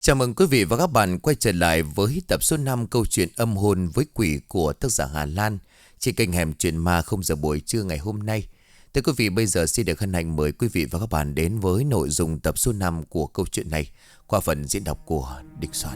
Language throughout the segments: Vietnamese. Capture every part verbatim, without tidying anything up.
Chào mừng quý vị và các bạn quay trở lại với tập số năm câu chuyện âm hồn với quỷ của tác giả Hà Lan trên kênh Hẻm Chuyện Ma không giờ buổi trưa ngày hôm nay. Thưa quý vị, bây giờ xin được hân hạnh mời quý vị và các bạn đến với nội dung tập số năm của câu chuyện này qua phần diễn đọc của Địch Soạn.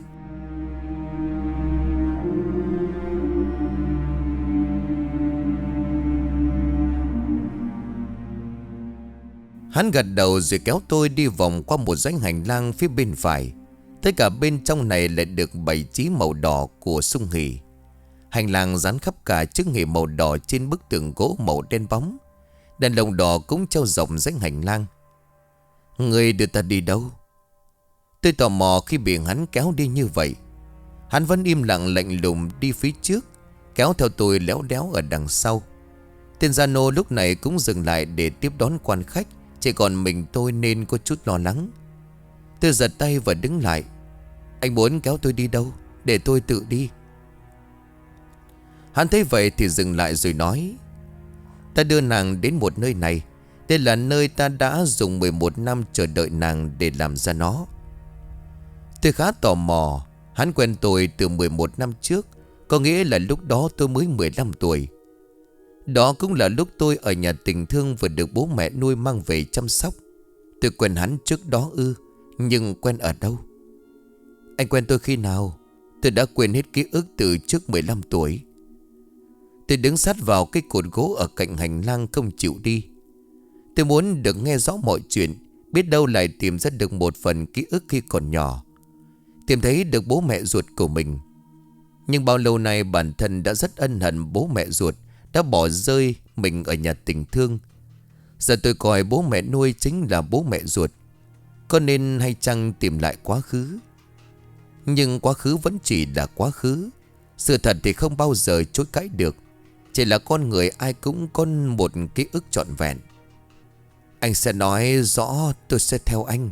Hắn gật đầu rồi kéo tôi đi vòng qua một dãy hành lang phía bên phải. Tất cả bên trong này lại được bày trí màu đỏ của sung hỉ. Hành lang dán khắp cả chiếc hỉ màu đỏ trên bức tường gỗ màu đen bóng. Đèn lồng đỏ cũng treo rộng dãy hành lang. Người đưa ta đi đâu? Tôi tò mò khi bị hắn kéo đi như vậy. Hắn vẫn im lặng lạnh lùng đi phía trước, kéo theo tôi léo đéo ở đằng sau. Tên gia nô lúc này cũng dừng lại để tiếp đón quan khách. Chỉ còn mình tôi nên có chút lo lắng. Tôi giật tay và đứng lại. Anh muốn kéo tôi đi đâu? Để tôi tự đi. Hắn thấy vậy thì dừng lại rồi nói: Ta đưa nàng đến một nơi này. Đây là nơi ta đã dùng mười một năm chờ đợi nàng để làm ra nó. Tôi khá tò mò. Hắn quen tôi từ mười một năm trước, có nghĩa là lúc đó tôi mới mười lăm tuổi. Đó cũng là lúc tôi ở nhà tình thương vừa được bố mẹ nuôi mang về chăm sóc. Tôi quen hắn trước đó ư? Nhưng quen ở đâu? Anh quen tôi khi nào? Tôi đã quên hết ký ức từ trước mười lăm tuổi. Tôi đứng sát vào cái cột gỗ ở cạnh hành lang không chịu đi. Tôi muốn được nghe rõ mọi chuyện, biết đâu lại tìm ra được một phần ký ức khi còn nhỏ, tìm thấy được bố mẹ ruột của mình. Nhưng bao lâu nay bản thân đã rất ân hận bố mẹ ruột đã bỏ rơi mình ở nhà tình thương. Giờ tôi coi bố mẹ nuôi chính là bố mẹ ruột. Có nên hay chăng tìm lại quá khứ? Nhưng quá khứ vẫn chỉ là quá khứ. Sự thật thì không bao giờ chối cãi được. Chỉ là con người ai cũng có một ký ức trọn vẹn. Anh sẽ nói rõ, tôi sẽ theo anh.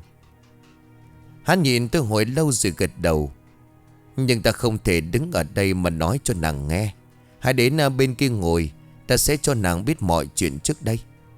Hắn nhìn tôi hồi lâu rồi gật đầu. Nhưng ta không thể đứng ở đây mà nói cho nàng nghe. Hãy đến bên kia ngồi, ta sẽ cho nàng biết mọi chuyện trước đây.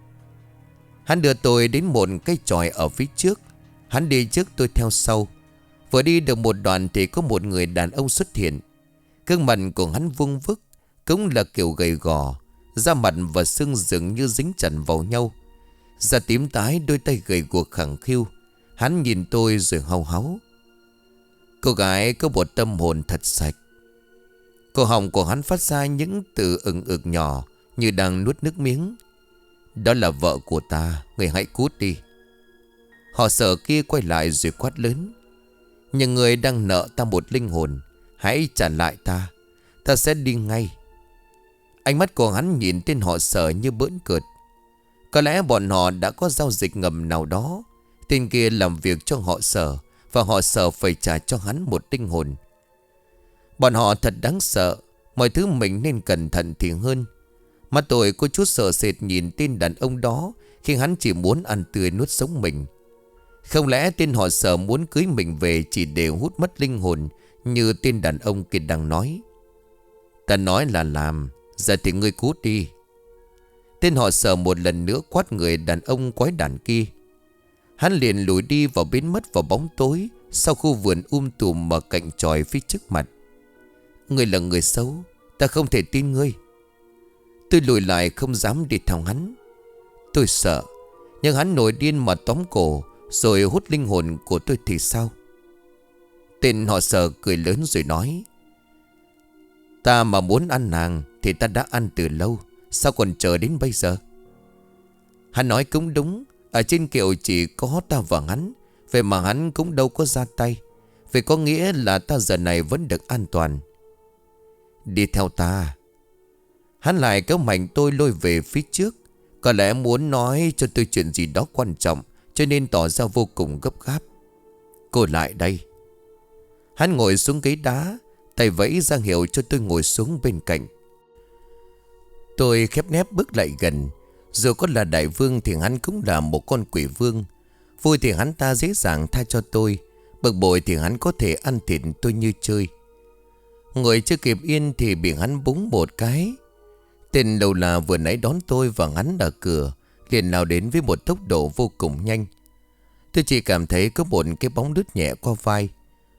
Hắn đưa tôi đến một cây chòi ở phía trước. Hắn đi trước tôi theo sau. Vừa đi được một đoạn thì có một người đàn ông xuất hiện. Gương mặt của hắn vuông vức, cũng là kiểu gầy gò, da mặt và xương dường như dính chặt vào nhau. Da tím tái, đôi tay gầy guộc khẳng khiu. Hắn nhìn tôi rồi hau háu. Cô gái có một tâm hồn thật sạch. Cổ họng của hắn phát ra những từ ừng ực nhỏ, như đang nuốt nước miếng. Đó là vợ của ta, người hãy cút đi. Họ sợ kia quay lại rồi quát lớn: Nhưng người đang nợ ta một linh hồn, hãy trả lại ta, ta sẽ đi ngay. Ánh mắt của hắn nhìn tên họ Sở như bỡn cợt. Có lẽ bọn họ đã có giao dịch ngầm nào đó. Tên kia làm việc cho họ Sở, và họ Sở phải trả cho hắn một linh hồn. Bọn họ thật đáng sợ. Mọi thứ mình nên cẩn thận thì hơn. Mà tôi có chút sợ sệt nhìn tên đàn ông đó, khi hắn chỉ muốn ăn tươi nuốt sống mình. Không lẽ tên họ Sở muốn cưới mình về chỉ để hút mất linh hồn, như tên đàn ông kia đang nói? Ta nói là làm. Giờ thì ngươi cút đi. Tên họ Sở một lần nữa quát người đàn ông quái đản kia. Hắn liền lùi đi và biến mất vào bóng tối sau khu vườn um tùm ở cạnh chòi phía trước mặt. Ngươi là người xấu, ta không thể tin ngươi. Tôi lùi lại không dám đi theo hắn. Tôi sợ, nhưng hắn nổi điên mà tóm cổ rồi hút linh hồn của tôi thì sao? Tên họ Sở cười lớn rồi nói: Ta mà muốn ăn nàng thì ta đã ăn từ lâu, sao còn chờ đến bây giờ? Hắn nói cũng đúng. Ở trên kiệu chỉ có ta và hắn, vậy mà hắn cũng đâu có ra tay. Vậy có nghĩa là ta giờ này vẫn được an toàn. Đi theo ta. Hắn lại kéo mạnh tôi lôi về phía trước. Có lẽ muốn nói cho tôi chuyện gì đó quan trọng, cho nên tỏ ra vô cùng gấp gáp. Cô lại đây. Hắn ngồi xuống ghế đá, tay vẫy ra hiệu cho tôi ngồi xuống bên cạnh. Tôi khép nép bước lại gần. Dù có là đại vương thì hắn cũng là một con quỷ vương. Vui thì hắn ta dễ dàng tha cho tôi, bực bội thì hắn có thể ăn thịt tôi như chơi. Ngồi chưa kịp yên thì bị hắn búng một cái. Tên đầu là vừa nãy đón tôi và hắn ở cửa liền lao đến với một tốc độ vô cùng nhanh. Tôi chỉ cảm thấy có một cái bóng đứt nhẹ qua vai.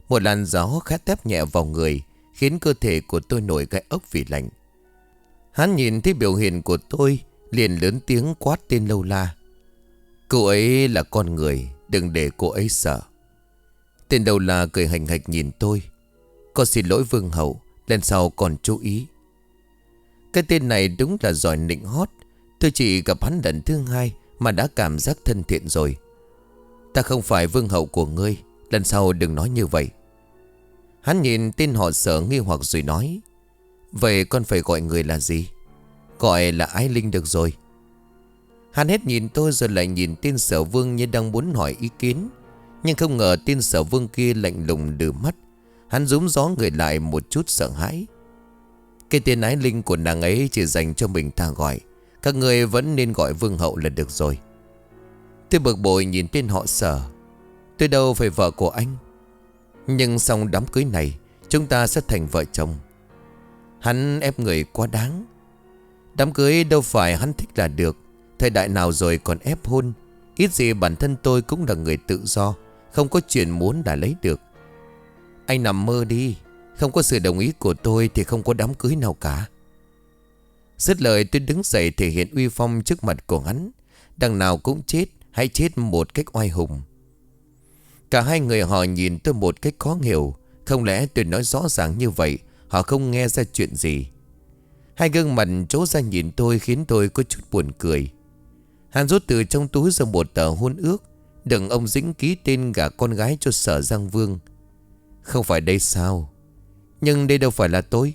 Một làn gió khá tép nhẹ vào người, khiến cơ thể của tôi nổi gai ốc vì lạnh. Hắn nhìn thấy biểu hiện của tôi, liền lớn tiếng quát tên Lâu La. Cô ấy là con người, đừng để cô ấy sợ. Tên Lâu La cười hành hạch nhìn tôi. Con xin lỗi vương hậu, lần sau còn chú ý. Cái tên này đúng là giỏi nịnh hót. Tôi chỉ gặp hắn lần thứ hai mà đã cảm giác thân thiện rồi. Ta không phải vương hậu của ngươi, lần sau đừng nói như vậy. Hắn nhìn tên họ Sở nghi hoặc rồi nói. Vậy con phải gọi người là gì? Gọi là Ái Linh được rồi. Hắn hết nhìn tôi rồi lại nhìn tên Sở Vương như đang muốn hỏi ý kiến. Nhưng không ngờ tên Sở Vương kia lạnh lùng đưa mắt. Hắn rúm gió người lại một chút sợ hãi. Cái tên Ái Linh của nàng ấy chỉ dành cho mình ta gọi. Các người vẫn nên gọi vương hậu là được rồi. Tôi bực bội nhìn tên họ Sở. Tôi đâu phải vợ của anh. Nhưng xong đám cưới này chúng ta sẽ thành vợ chồng. Hắn ép người quá đáng. Đám cưới đâu phải hắn thích là được. Thời đại nào rồi còn ép hôn. Ít gì bản thân tôi cũng là người tự do, không có chuyện muốn đã lấy được. Anh nằm mơ đi. Không có sự đồng ý của tôi thì không có đám cưới nào cả. Dứt lời tôi đứng dậy thể hiện uy phong trước mặt của hắn. Đằng nào cũng chết, hãy chết một cách oai hùng. Cả hai người họ nhìn tôi một cách khó hiểu. Không lẽ tôi nói rõ ràng như vậy họ không nghe ra chuyện gì? Hai gương mặt trố ra nhìn tôi khiến tôi có chút buồn cười. Hắn rút từ trong túi ra một tờ hôn ước, đừng ông Dĩnh ký tên gả con gái cho Sở Giang Vương. Không phải đây sao? Nhưng đây đâu phải là tôi.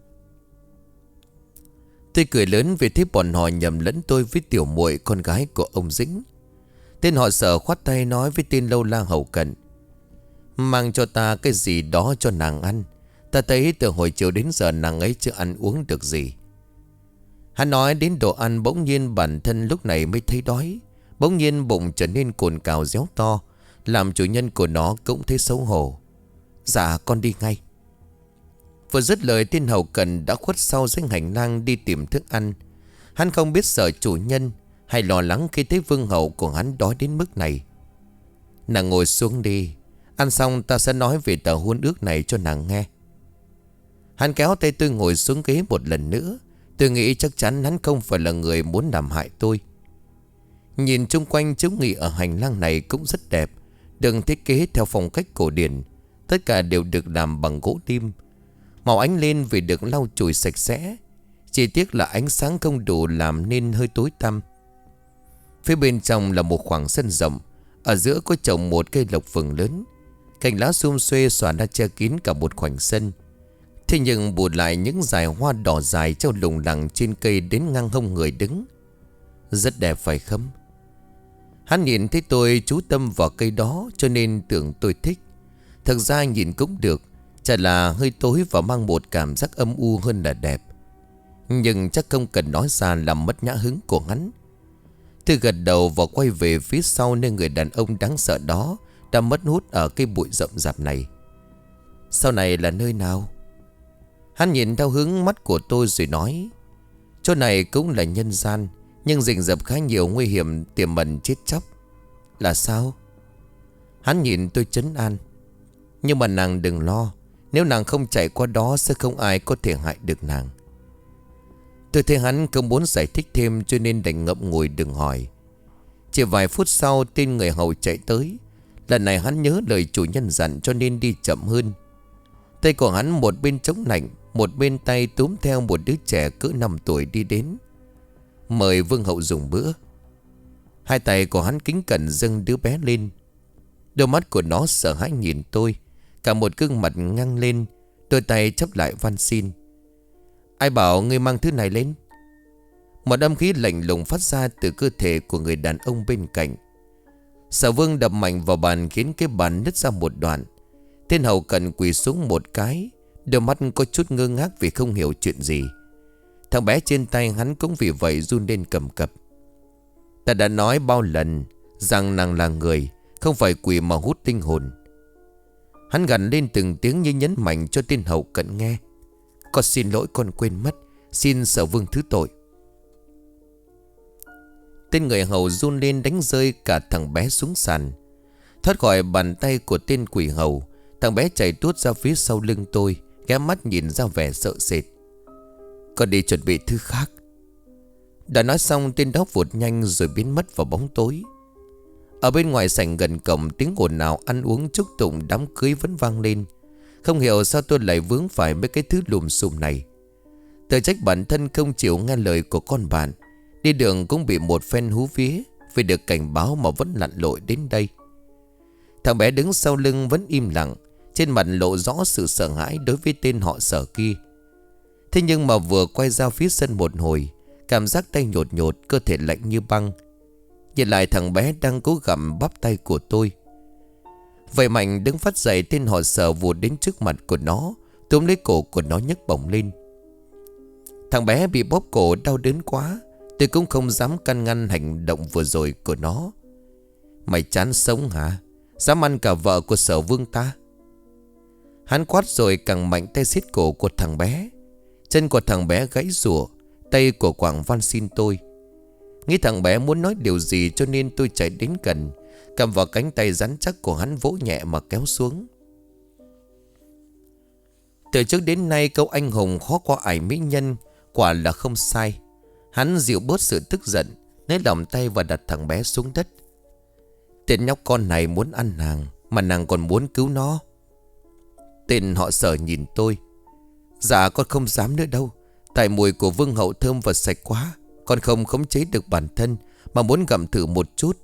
Tôi cười lớn vì thấy bọn họ nhầm lẫn tôi với tiểu muội con gái của ông Dĩnh. Tên họ Sở khoát tay nói với tên Lâu La hậu cận. Mang cho ta cái gì đó cho nàng ăn. Ta thấy từ hồi chiều đến giờ nàng ấy chưa ăn uống được gì. Hắn nói đến đồ ăn bỗng nhiên bản thân lúc này mới thấy đói. Bỗng nhiên bụng trở nên cồn cào réo to, làm chủ nhân của nó cũng thấy xấu hổ. Dạ con đi ngay. Vừa dứt lời tên hậu cận đã khuất sau danh hành lang đi tìm thức ăn. Hắn không biết sợ chủ nhân hay lo lắng khi thấy vương hậu của hắn đói đến mức này. Nàng ngồi xuống đi. Ăn xong ta sẽ nói về tờ hôn ước này cho nàng nghe. Hắn kéo tay tôi ngồi xuống ghế một lần nữa. Tôi nghĩ chắc chắn hắn không phải là người muốn làm hại tôi. Nhìn chung quanh chiếu nghị ở hành lang này cũng rất đẹp. Được thiết kế theo phong cách cổ điển. Tất cả đều được làm bằng gỗ lim. Màu ánh lên vì được lau chùi sạch sẽ. Chỉ tiếc là ánh sáng không đủ làm nên hơi tối tăm. Phía bên trong là một khoảng sân rộng. Ở giữa có trồng một cây lộc vừng lớn. Cành lá sum xuê xòa ra che kín cả một khoảnh sân. Thế nhưng bù lại những dải hoa đỏ dài treo lủng lẳng trên cây đến ngang hông người đứng. Rất đẹp phải không? Hắn nhìn thấy tôi chú tâm vào cây đó cho nên tưởng tôi thích. Thực ra nhìn cũng được. Chả là hơi tối và mang một cảm giác âm u hơn là đẹp. Nhưng chắc không cần nói ra làm mất nhã hứng của hắn. Tôi gật đầu và quay về phía sau nơi người đàn ông đáng sợ đó đã mất hút ở cây bụi rậm rạp này. Sau này là nơi nào? Hắn nhìn theo hướng mắt của tôi rồi nói. Chỗ này cũng là nhân gian, nhưng rình rập khá nhiều nguy hiểm tiềm ẩn chết chóc. Là sao? Hắn nhìn tôi trấn an. Nhưng mà nàng đừng lo. Nếu nàng không chạy qua đó sẽ không ai có thể hại được nàng. Tôi thấy hắn không muốn giải thích thêm cho nên đành ngậm ngùi đừng hỏi. Chỉ vài phút sau tên người hầu chạy tới. Lần này hắn nhớ lời chủ nhân dặn cho nên đi chậm hơn. Tay của hắn một bên chống nạnh, một bên tay túm theo một đứa trẻ cỡ năm tuổi đi đến. Mời vương hậu dùng bữa. Hai tay của hắn kính cẩn dâng đứa bé lên. Đôi mắt của nó sợ hãi nhìn tôi. Cả một gương mặt ngăng lên. Đôi tay chắp lại van xin. Ai bảo ngươi mang thứ này lên? Một âm khí lạnh lùng phát ra từ cơ thể của người đàn ông bên cạnh. Sở Vương đập mạnh vào bàn khiến cái bàn nứt ra một đoạn. Tên hầu cận quỳ xuống một cái. Đôi mắt có chút ngơ ngác vì không hiểu chuyện gì. Thằng bé trên tay hắn cũng vì vậy run lên cầm cập. Ta đã nói bao lần rằng nàng là người, không phải quỷ mà hút linh hồn. Hắn gằn lên từng tiếng như nhấn mạnh cho tên hầu cận nghe. Con xin lỗi, con quên mất. Xin Sở Vương thứ tội. Tên người hầu run lên đánh rơi cả thằng bé xuống sàn. Thoát khỏi bàn tay của tên quỷ hầu, Thằng bé chạy tuốt ra phía sau lưng tôi, ghé mắt nhìn ra vẻ sợ sệt. Con đi chuẩn bị thứ khác. Đã nói xong, tên đó vụt nhanh rồi biến mất vào bóng tối. Ở bên ngoài sảnh gần cổng, tiếng ồn ào ăn uống chúc tụng đám cưới vẫn vang lên. Không hiểu sao tôi lại vướng phải mấy cái thứ lùm xùm này. Tự trách bản thân không chịu nghe lời của con bạn. Đi đường cũng bị một phen hú vía, vì được cảnh báo mà vẫn lặn lội đến đây. Thằng bé đứng sau lưng vẫn im lặng, trên mặt lộ rõ sự sợ hãi đối với tên họ Sở kia. Thế nhưng mà vừa quay ra phía sân một hồi, cảm giác tay nhột nhột, cơ thể lạnh như băng. Nhìn lại thằng bé đang cố gặm bắp tay của tôi. Vậy mạnh đứng phát dậy, tên họ Sở vụt đến trước mặt của nó, túm lấy cổ của nó nhấc bổng lên. Thằng bé bị bóp cổ đau đớn quá, tôi cũng không dám can ngăn hành động vừa rồi của nó. Mày chán sống hả? Dám ăn cả vợ của Sở Vương ta? Hắn quát rồi càng mạnh tay siết cổ của thằng bé. Chân của thằng bé gãy rủa, tay của Quảng van xin tôi. Nghĩ thằng bé muốn nói điều gì cho nên tôi chạy đến gần, cầm vào cánh tay rắn chắc của hắn vỗ nhẹ mà kéo xuống. Từ trước đến nay câu anh hùng khó qua ải mỹ nhân quả là không sai. Hắn dịu bớt sự tức giận, lấy lòng tay và đặt thằng bé xuống đất. Tên nhóc con này muốn ăn nàng, mà nàng còn muốn cứu nó. Tên họ Sở nhìn tôi. Dạ con không dám nữa đâu. Tại mùi của vương hậu thơm và sạch quá, con không khống chế được bản thân, mà muốn gặm thử một chút.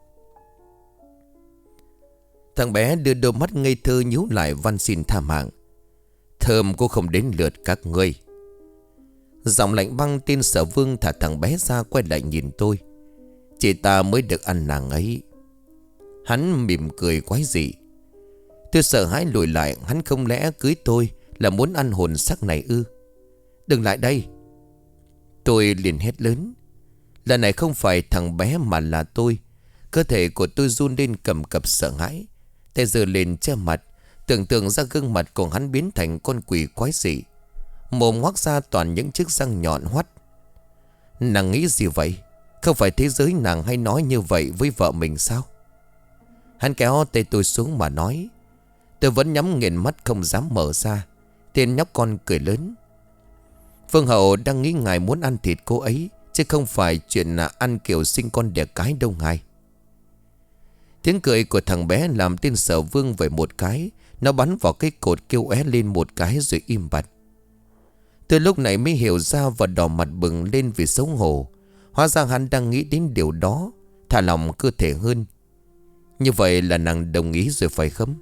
Thằng bé đưa đôi mắt ngây thơ nhíu lại van xin tha mạng. Thơm cô không đến lượt các ngươi. Giọng lạnh băng tên Sở Vương thả thằng bé ra, quay lại nhìn tôi. Chị ta mới được ăn nàng ấy. Hắn mỉm cười quái dị. Tôi sợ hãi lùi lại. Hắn không lẽ cưới tôi là muốn ăn hồn xác này ư? Đừng lại đây. Tôi liền hét lớn. Lần này không phải thằng bé mà là tôi. Cơ thể của tôi run lên cầm cập sợ hãi. Tay giơ lên che mặt, tưởng tượng ra gương mặt của hắn biến thành con quỷ quái dị, mồm ngoác ra toàn những chiếc răng nhọn hoắt. Nàng nghĩ gì vậy? Không phải thế giới nàng hay nói như vậy với vợ mình sao? Hắn kéo tay tôi xuống mà nói. Tôi vẫn nhắm nghiền mắt không dám mở ra. Tên nhóc con cười lớn. Vương hậu đang nghĩ ngài muốn ăn thịt cô ấy, chứ không phải chuyện là ăn kiểu sinh con đẻ cái đâu ngài. Tiếng cười của thằng bé làm tên Sở Vương về một cái. Nó bắn vào cái cột kêu é lên một cái rồi im bặt. Từ lúc này mới hiểu ra và đỏ mặt bừng lên vì xấu hổ. Hóa ra hắn đang nghĩ đến điều đó, thả lòng cơ thể hơn. Như vậy là nàng đồng ý rồi phải không?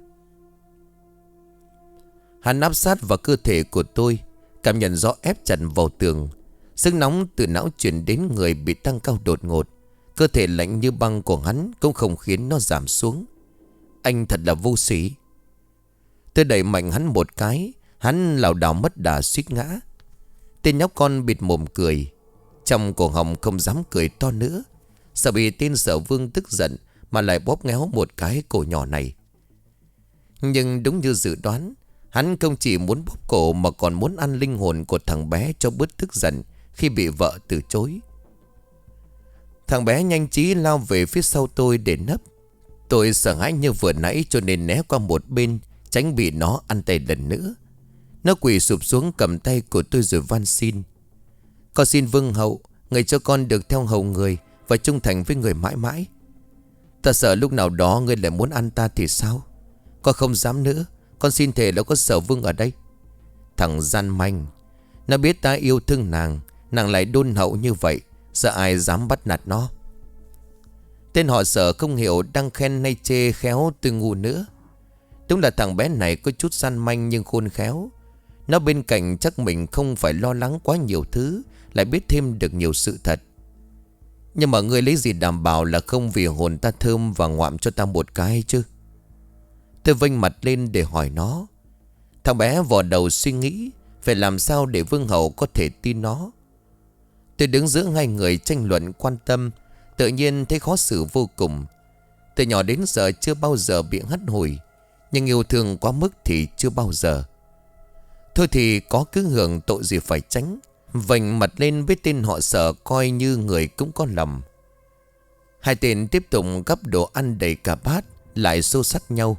Hắn áp sát vào cơ thể của tôi, cảm nhận rõ ép chặt vào tường. Sức nóng từ não chuyển đến người bị tăng cao đột ngột. Cơ thể lạnh như băng của hắn cũng không khiến nó giảm xuống. Anh thật là vô sĩ. Tôi đẩy mạnh hắn một cái. Hắn lảo đảo mất đà suýt ngã. Tên nhóc con bịt mồm cười. Trong cổ họng không dám cười to nữa, sợ bị tên Sở Vương tức giận mà lại bóp ngéo một cái cổ nhỏ này. Nhưng đúng như dự đoán, hắn không chỉ muốn bóp cổ mà còn muốn ăn linh hồn của thằng bé cho bớt tức giận khi bị vợ từ chối. Thằng bé nhanh trí lao về phía sau tôi để nấp. Tôi sợ hãi như vừa nãy cho nên né qua một bên, tránh bị nó ăn tay lần nữa. Nó quỳ sụp xuống cầm tay của tôi rồi van xin. Con xin vương hậu, người cho con được theo hầu người và trung thành với người mãi mãi. Ta sợ lúc nào đó người lại muốn ăn ta thì sao? Con không dám nữa. Con xin thề là có Sở Vương ở đây. Thằng gian manh. Nó biết ta yêu thương nàng, nàng lại đôn hậu như vậy, sợ ai dám bắt nạt nó. Tên họ Sở không hiểu đang khen hay chê khéo tôi ngu nữa. Đúng là thằng bé này có chút gian manh nhưng khôn khéo. Nó bên cạnh chắc mình không phải lo lắng quá nhiều thứ, lại biết thêm được nhiều sự thật. Nhưng mà ngươi lấy gì đảm bảo là không vì hồn ta thơm và ngoạm cho ta một cái chứ? Tôi vênh mặt lên để hỏi nó. Thằng bé vò đầu suy nghĩ phải làm sao để vương hậu có thể tin nó. Tôi đứng giữa hai người tranh luận quan tâm, tự nhiên thấy khó xử vô cùng. Từ nhỏ đến giờ chưa bao giờ bị hắt hủi, nhưng yêu thương quá mức thì chưa bao giờ. Thôi thì có cứ hưởng tội gì phải tránh. Vành mặt lên với tên họ Sở coi như người cũng có lầm. Hai tên tiếp tục gắp đồ ăn đầy cả bát, lại xô xắt nhau.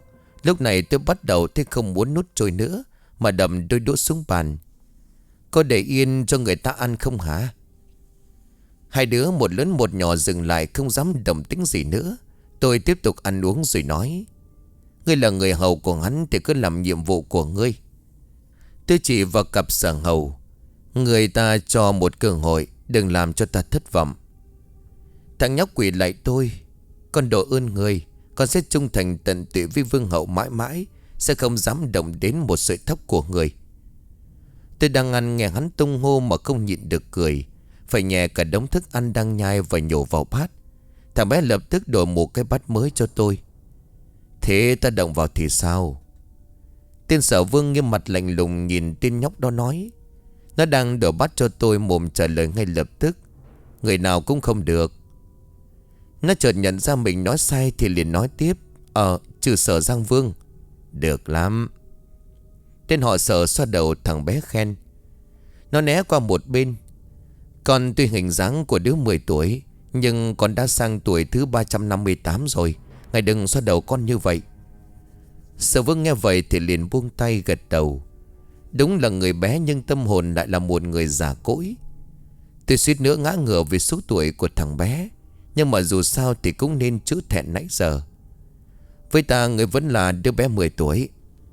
Lúc này tôi bắt đầu thấy không muốn nuốt trôi nữa, mà đầm đôi đũa xuống bàn. Có để yên cho người ta ăn không hả? Hai đứa một lớn một nhỏ dừng lại, không dám động tĩnh gì nữa. Tôi tiếp tục ăn uống rồi nói: Ngươi là người hầu của hắn thì cứ làm nhiệm vụ của ngươi. Tôi chỉ vào cặp Sở Hầu: Người ta cho một cơ hội, đừng làm cho ta thất vọng. Thằng nhóc quỳ lại tôi: Con độ ơn người, con sẽ trung thành tận tụy với vương hậu mãi mãi, sẽ không dám động đến một sợi tóc của người. Tôi đang ăn nghe hắn tung hô mà không nhịn được cười, phải nhè cả đống thức ăn đang nhai và nhổ vào bát. Thằng bé lập tức đổ một cái bát mới cho tôi. Thế ta động vào thì sao? Tên Sở Vương nghiêm mặt lạnh lùng nhìn tên nhóc đó nói. Nó đang đổ bát cho tôi, mồm trả lời ngay lập tức: Người nào cũng không được. Nó chợt nhận ra mình nói sai thì liền nói tiếp: Ờ, trừ Sở Giang Vương. Được lắm. Tên họ Sở xoa đầu thằng bé khen. Nó né qua một bên. Con tuy hình dáng của đứa mười tuổi, nhưng con đã sang tuổi thứ ba trăm năm mươi tám rồi. Ngài đừng xoa đầu con như vậy. Sở Vương nghe vậy thì liền buông tay gật đầu. Đúng là người bé nhưng tâm hồn lại là một người già cỗi. Tôi suýt nữa ngã ngửa vì số tuổi của thằng bé, nhưng mà dù sao thì cũng nên chữ thẹn nãy giờ. Với ta người vẫn là đứa bé mười tuổi.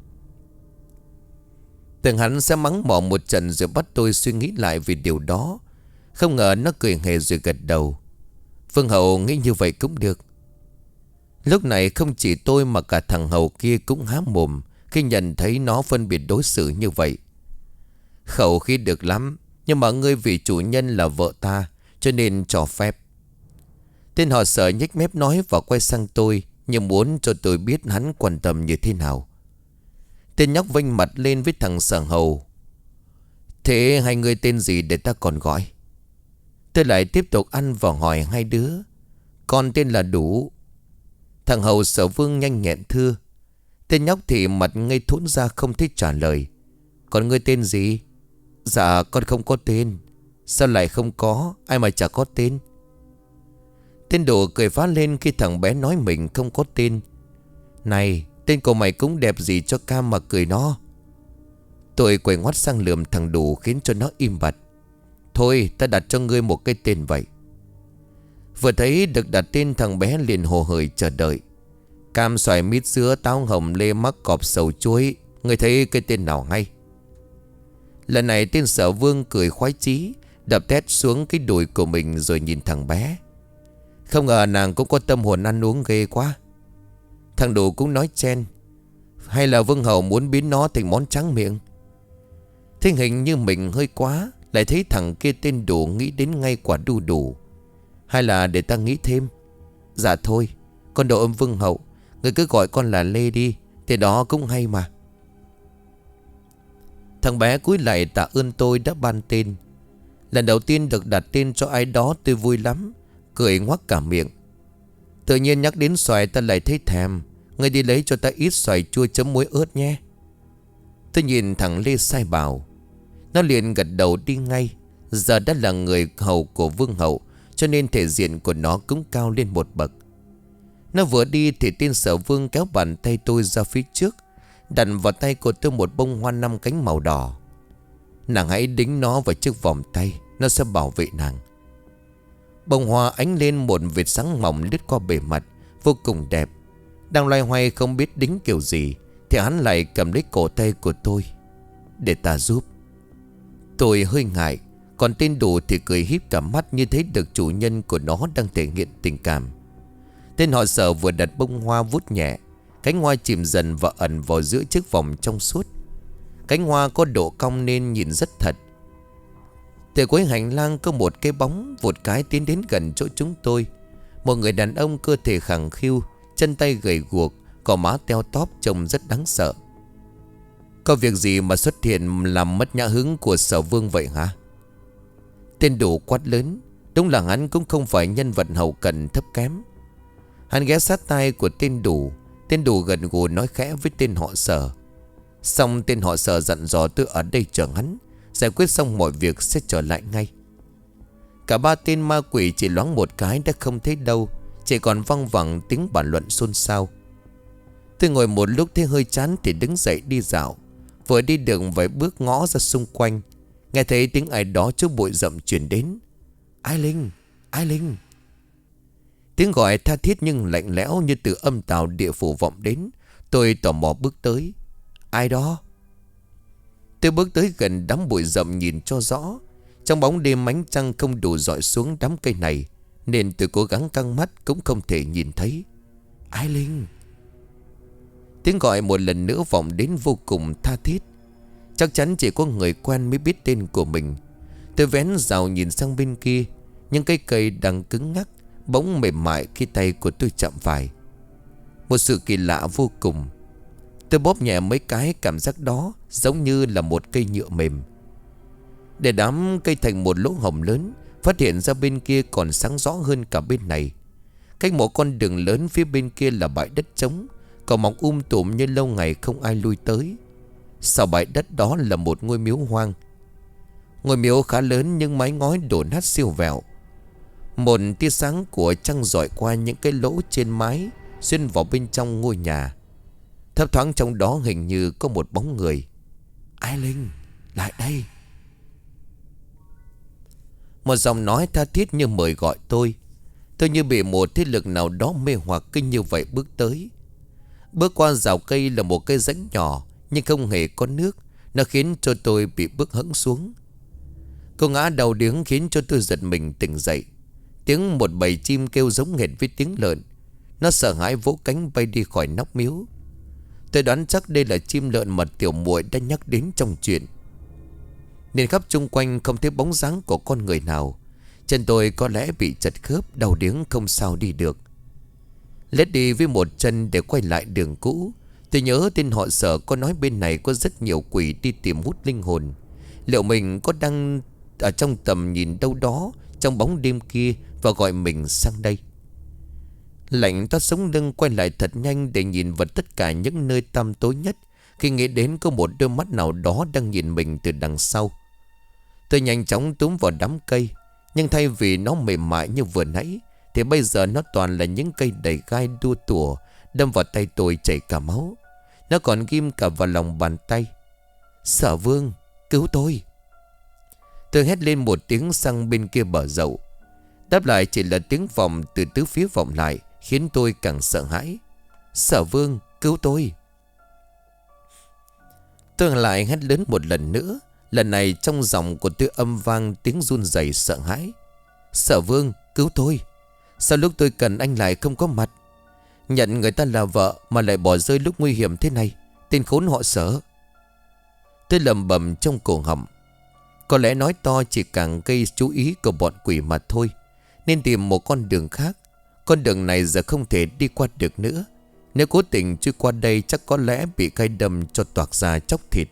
Tưởng hắn sẽ mắng mỏ một trận rồi bắt tôi suy nghĩ lại về điều đó. Không ngờ nó cười hề rồi gật đầu. Vương hậu nghĩ như vậy cũng được. Lúc này không chỉ tôi mà cả thằng hầu kia cũng há mồm khi nhận thấy nó phân biệt đối xử như vậy. Khẩu khí được lắm, nhưng mà ngươi vì chủ nhân là vợ ta cho nên cho phép. Tên họ Sở nhếch mép nói và quay sang tôi, như muốn cho tôi biết hắn quan tâm như thế nào. Tên nhóc vênh mặt lên với thằng Sở Hầu: Thế hai người tên gì để ta còn gọi? Tôi lại tiếp tục ăn và hỏi hai đứa: Con tên là Đủ. Thằng hầu Sở Vương nhanh nhẹn thưa. Tên nhóc thì mặt ngây thốn ra không thích trả lời. Còn ngươi tên gì? Dạ con không có tên. Sao lại không có? Ai mà chả có tên? Tên Đủ cười phá lên khi thằng bé nói mình không có tên. Này, tên của mày cũng đẹp gì cho cam mà cười nó. Tôi quay ngoắt sang lườm thằng Đủ khiến cho nó im bặt. Thôi ta đặt cho ngươi một cái tên vậy. Vừa thấy được đặt tên, thằng bé liền hồ hởi chờ đợi. Cam, xoài, mít, dứa, táo, hồng, lê, mắc, cọp, sầu, chuối. Ngươi thấy cái tên nào hay? Lần này tên Sở Vương cười khoái chí, đập tét xuống cái đùi của mình rồi nhìn thằng bé. Không ngờ nàng cũng có tâm hồn ăn uống ghê quá. Thằng Đủ cũng nói chen: Hay là Vương hậu muốn biến nó thành món tráng miệng? Thế hình như mình hơi quá. Lại thấy thằng kia tên Đủ nghĩ đến ngay quả đu đủ. Hay là để ta nghĩ thêm? Dạ thôi, con độ âm Vương hậu, người cứ gọi con là Lê đi, thế đó cũng hay mà. Thằng bé cúi lại tạ ơn tôi đã ban tên. Lần đầu tiên được đặt tên cho ai đó tôi vui lắm, cười ngoác cả miệng. Tự nhiên nhắc đến xoài ta lại thấy thèm. Ngươi đi lấy cho ta ít xoài chua chấm muối ớt nhé. Tôi nhìn thằng Lê sai bảo. Nó liền gật đầu đi ngay. Giờ đã là người hầu của Vương hậu, cho nên thể diện của nó cũng cao lên một bậc. Nó vừa đi thì tên Sở Vương kéo bàn tay tôi ra phía trước, đặt vào tay của tôi một bông hoa năm cánh màu đỏ. Nàng hãy đính nó vào chiếc vòng tay, nó sẽ bảo vệ nàng. Bông hoa ánh lên một vệt sáng mỏng lướt qua bề mặt, vô cùng đẹp. Đang loay hoay không biết đính kiểu gì thì hắn lại cầm lấy cổ tay của tôi. Để ta giúp. Tôi hơi ngại, còn tên Đủ thì cười híp cả mắt như thấy được chủ nhân của nó đang thể hiện tình cảm. Tên họ Sở vừa đặt bông hoa vuốt nhẹ, cánh hoa chìm dần và ẩn vào giữa chiếc vòng trong suốt. Cánh hoa có độ cong nên nhìn rất thật. Từ cuối hành lang có một cái bóng vụt cái tiến đến gần chỗ chúng tôi. Một người đàn ông cơ thể khẳng khiu, chân tay gầy guộc, cỏ má teo tóp trông rất đáng sợ. Có việc gì mà xuất hiện làm mất nhã hứng của Sở Vương vậy hả? Tên Đủ quát lớn. Đúng là hắn cũng không phải nhân vật hậu cận thấp kém. Hắn ghé sát tai của tên Đủ. Tên Đủ gần gù nói khẽ với tên họ Sở. Xong tên họ Sở dặn dò tôi ở đây chờ hắn, giải quyết xong mọi việc sẽ trở lại ngay. Cả ba tên ma quỷ chỉ loáng một cái đã không thấy đâu, chỉ còn văng vẳng tiếng bàn luận xôn xao. Tôi ngồi một lúc thấy hơi chán thì đứng dậy đi dạo. Vừa đi được vài bước ngó ra xung quanh, nghe thấy tiếng ai đó trước bụi rậm truyền đến. Ai Linh, Ai Linh. Tiếng gọi tha thiết nhưng lạnh lẽo như từ âm tào địa phủ vọng đến. Tôi tò mò bước tới. Ai đó? Tôi bước tới gần đám bụi rậm nhìn cho rõ. Trong bóng đêm ánh trăng không đủ dọi xuống đám cây này, nên tôi cố gắng căng mắt cũng không thể nhìn thấy. Ai Linh. Tiếng gọi một lần nữa vọng đến vô cùng tha thiết. Chắc chắn chỉ có người quen mới biết tên của mình. Tôi vén rào nhìn sang bên kia. Nhưng cây cây đang cứng ngắc, bỗng mềm mại khi tay của tôi chạm phải. Một sự kỳ lạ vô cùng. Tôi bóp nhẹ mấy cái, cảm giác đó giống như là một cây nhựa mềm. Để đám cây thành một lỗ hổng lớn, phát hiện ra bên kia còn sáng rõ hơn cả bên này. Cách một con đường lớn phía bên kia là bãi đất trống, cỏ mọc um tùm như lâu ngày không ai lui tới. Sau bãi đất đó là một ngôi miếu hoang. Ngôi miếu khá lớn nhưng mái ngói đổ nát siêu vẹo. Một tia sáng của trăng rọi qua những cái lỗ trên mái, xuyên vào bên trong ngôi nhà. Thấp thoáng trong đó hình như có một bóng người. Ai Linh, lại đây. Một giọng nói tha thiết như mời gọi tôi. Tôi như bị một thế lực nào đó mê hoặc, kinh như vậy bước tới. Bước qua rào cây là một cây rãnh nhỏ, nhưng không hề có nước. Nó khiến cho tôi bị bước hẫng xuống. Cô ngã đầu điếng khiến cho tôi giật mình tỉnh dậy. Tiếng một bầy chim kêu giống hệt với tiếng lợn. Nó sợ hãi vỗ cánh bay đi khỏi nóc miếu. Tôi đoán chắc đây là chim lợn mà tiểu muội đã nhắc đến trong chuyện. Nên khắp chung quanh không thấy bóng dáng của con người nào. Chân tôi có lẽ bị chật khớp, đau điếng không sao đi được. Lết đi với một chân để quay lại đường cũ. Tôi nhớ tên họ Sở có nói bên này có rất nhiều quỷ đi tìm hút linh hồn. Liệu mình có đang ở trong tầm nhìn đâu đó trong bóng đêm kia và gọi mình sang đây? Lạnh toát sống lưng, quay lại thật nhanh để nhìn vào tất cả những nơi tăm tối nhất, khi nghĩ đến có một đôi mắt nào đó đang nhìn mình từ đằng sau. Tôi nhanh chóng túm vào đám cây, nhưng thay vì nó mềm mại như vừa nãy thì bây giờ nó toàn là những cây đầy gai đua tủa, đâm vào tay tôi chảy cả máu. Nó còn ghim cả vào lòng bàn tay. Sở Vương, cứu tôi. Tôi hét lên một tiếng sang bên kia bờ dậu. Đáp lại chỉ là tiếng vọng từ tứ phía vọng lại, khiến tôi càng sợ hãi. Sở Vương, cứu tôi. Tôi lại hét lớn một lần nữa. Lần này trong giọng của tôi âm vang tiếng run rẩy sợ hãi. Sở Vương, cứu tôi. Sao lúc tôi cần anh lại không có mặt? Nhận người ta là vợ mà lại bỏ rơi lúc nguy hiểm thế này. Tên khốn họ Sở. Tôi lầm bầm trong cổ họng. Có lẽ nói to chỉ càng gây chú ý của bọn quỷ mà thôi, nên tìm một con đường khác. Con đường này giờ không thể đi qua được nữa. Nếu cố tình chui qua đây chắc có lẽ bị gai đâm cho toạc ra chóc thịt.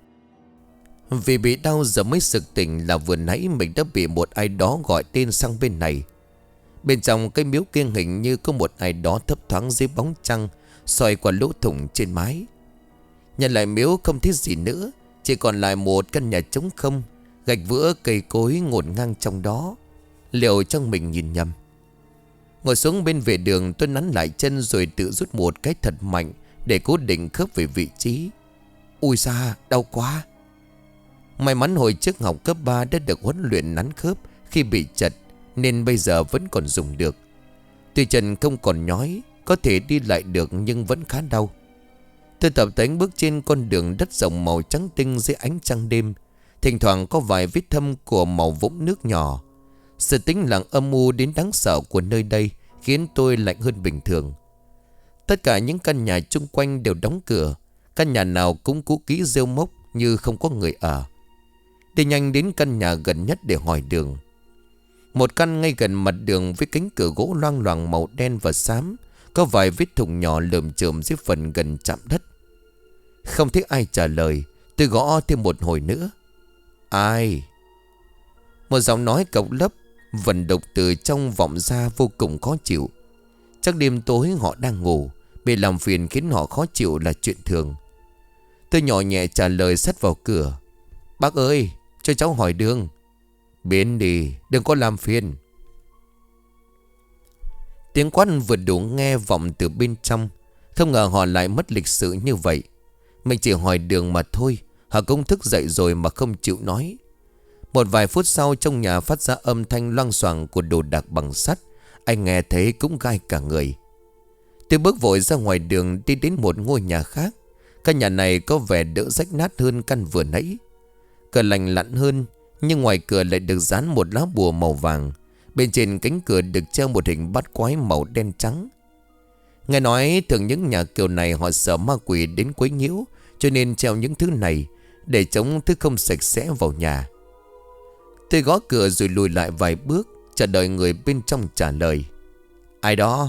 Vì bị đau giờ mới sực tỉnh là vừa nãy mình đã bị một ai đó gọi tên sang bên này. Bên trong cái miếu kia hình như có một ai đó thấp thoáng dưới bóng trăng, soi qua lỗ thủng trên mái. Nhìn lại miếu không thấy gì nữa, chỉ còn lại một căn nhà trống không, gạch vữa cây cối ngổn ngang trong đó. Liệu trong mình nhìn nhầm? Ngồi xuống bên vệ đường, tôi nắn lại chân rồi tự rút một cái thật mạnh để cố định khớp về vị trí. Ui xa, đau quá. May mắn hồi trước học cấp ba đã được huấn luyện nắn khớp khi bị chật, nên bây giờ vẫn còn dùng được. Tuy chân không còn nhói, có thể đi lại được nhưng vẫn khá đau. Tôi tập tễnh bước trên con đường đất rộng màu trắng tinh dưới ánh trăng đêm. Thỉnh thoảng có vài vết thâm của màu vũng nước nhỏ. Sự tĩnh lặng âm u đến đáng sợ của nơi đây khiến tôi lạnh hơn bình thường. Tất cả những căn nhà chung quanh đều đóng cửa. Căn nhà nào cũng cũ kỹ rêu mốc như không có người ở. Đi nhanh đến căn nhà gần nhất để hỏi đường. Một căn ngay gần mặt đường với cánh cửa gỗ loang loàng màu đen và xám, có vài vết thủng nhỏ lởm chởm dưới phần gần chạm đất. Không thấy ai trả lời, tôi gõ thêm một hồi nữa. Ai? Một giọng nói cộc lấp vần đục từ trong vọng ra vô cùng khó chịu. Chắc đêm tối họ đang ngủ, bị làm phiền khiến họ khó chịu là chuyện thường. Tôi nhỏ nhẹ trả lời sát vào cửa. Bác ơi, cho cháu hỏi đường. Biến đi, đừng có làm phiền. Tiếng quát vừa đủ nghe vọng từ bên trong. Không ngờ họ lại mất lịch sự như vậy. Mình chỉ hỏi đường mà thôi. Họ cũng thức dậy rồi mà không chịu nói. Một vài phút sau trong nhà phát ra âm thanh loang xoảng của đồ đạc bằng sắt. Anh nghe thấy cũng gai cả người. Tôi bước vội ra ngoài đường đi đến một ngôi nhà khác. Căn nhà này có vẻ đỡ rách nát hơn căn vừa nãy. Cửa lành lặn hơn, nhưng ngoài cửa lại được dán một lá bùa màu vàng. Bên trên cánh cửa được treo một hình bát quái màu đen trắng. Nghe nói thường những nhà kiểu này họ sợ ma quỷ đến quấy nhiễu, cho nên treo những thứ này để chống thứ không sạch sẽ vào nhà. Tôi gõ cửa rồi lùi lại vài bước, chờ đợi người bên trong trả lời. Ai đó?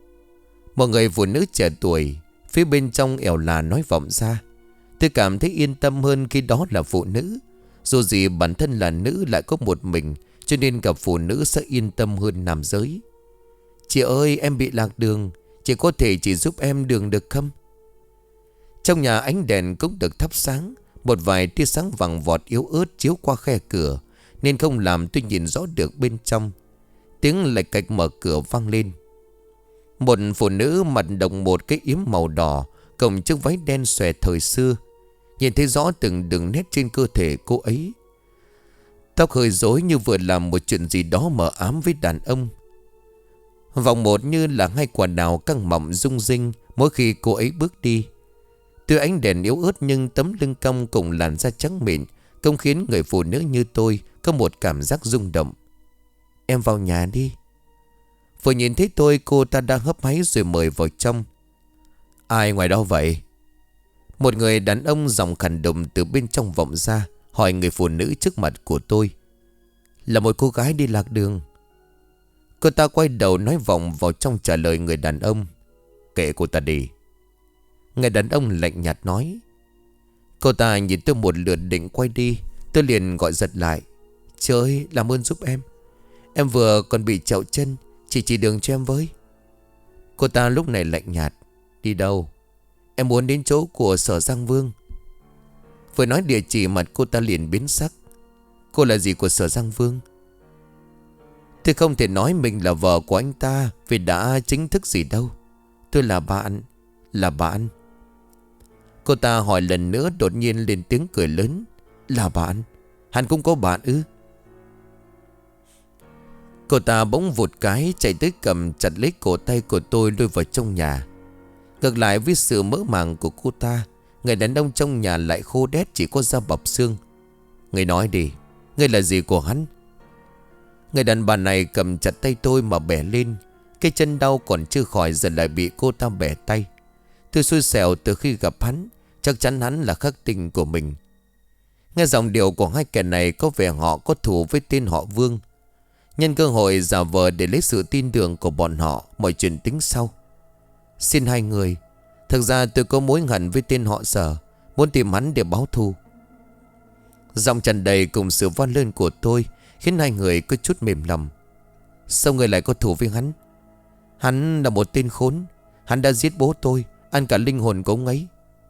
Một người phụ nữ trẻ tuổi phía bên trong ẻo là nói vọng ra. Tôi cảm thấy yên tâm hơn khi đó là phụ nữ. Dù gì bản thân là nữ lại có một mình, cho nên gặp phụ nữ sẽ yên tâm hơn nam giới. Chị ơi, em bị lạc đường, chị có thể chỉ giúp em đường được không? Trong nhà ánh đèn cũng được thắp sáng. Một vài tia sáng vàng vọt yếu ớt chiếu qua khe cửa, nên không làm tôi nhìn rõ được bên trong. Tiếng lạch cạch mở cửa vang lên. Một phụ nữ mặc đồng một cái yếm màu đỏ, cộng chiếc váy đen xòe thời xưa. Nhìn thấy rõ từng đường nét trên cơ thể cô ấy. Tóc hơi rối như vừa làm một chuyện gì đó mờ ám với đàn ông. Vòng một như là hai quả đào căng mọng rung rinh mỗi khi cô ấy bước đi. Tuy ánh đèn yếu ớt nhưng tấm lưng cong cùng làn da trắng mịn không khiến người phụ nữ như tôi có một cảm giác rung động. Em vào nhà đi. Vừa nhìn thấy tôi, cô ta đang hấp háy rồi mời vào trong. Ai ngoài đó vậy? Một người đàn ông giọng khàn đùng từ bên trong vọng ra, hỏi người phụ nữ trước mặt của tôi. Là một cô gái đi lạc đường. Cô ta quay đầu nói vọng vào trong trả lời người đàn ông. Kệ cô ta đi. Người đàn ông lạnh nhạt nói. Cô ta nhìn tôi một lượt định quay đi. Tôi liền gọi giật lại. Trời ơi, làm ơn giúp em. Em vừa còn bị trẹo chân, chị chỉ đường cho em với. Cô ta lúc này lạnh nhạt. Đi đâu? Em muốn đến chỗ của Sở Giang Vương. Vừa nói địa chỉ mặt cô ta liền biến sắc. Cô là gì của Sở Giang Vương? Tôi không thể nói mình là vợ của anh ta vì đã chính thức gì đâu. Tôi là bạn. Là bạn. Cô ta hỏi lần nữa đột nhiên lên tiếng cười lớn. Là bạn? Hắn cũng có bạn ư? Cô ta bỗng vụt cái chạy tới cầm chặt lấy cổ tay của tôi lôi vào trong nhà. Ngược lại với sự mỡ màng của cô ta, người đàn ông trong nhà lại khô đét chỉ có da bọc xương. Người nói đi, người là gì của hắn? Người đàn bà này cầm chặt tay tôi mà bẻ lên. Cái chân đau còn chưa khỏi giờ lại bị cô ta bẻ tay. Tôi xui xẻo từ khi gặp hắn. Chắc chắn hắn là khắc tinh của mình. Nghe giọng điệu của hai kẻ này có vẻ họ có thù với tên họ Vương. Nhân cơ hội giả vờ để lấy sự tin tưởng của bọn họ, mọi chuyện tính sau. Xin hai người, thực ra tôi có mối hận với tên họ Sở, muốn tìm hắn để báo thù. Giọng tràn đầy cùng sự van lên của tôi khiến hai người có chút mềm lòng. Sao người lại có thù với hắn? Hắn là một tên khốn. Hắn đã giết bố tôi, ăn cả linh hồn của ông ấy.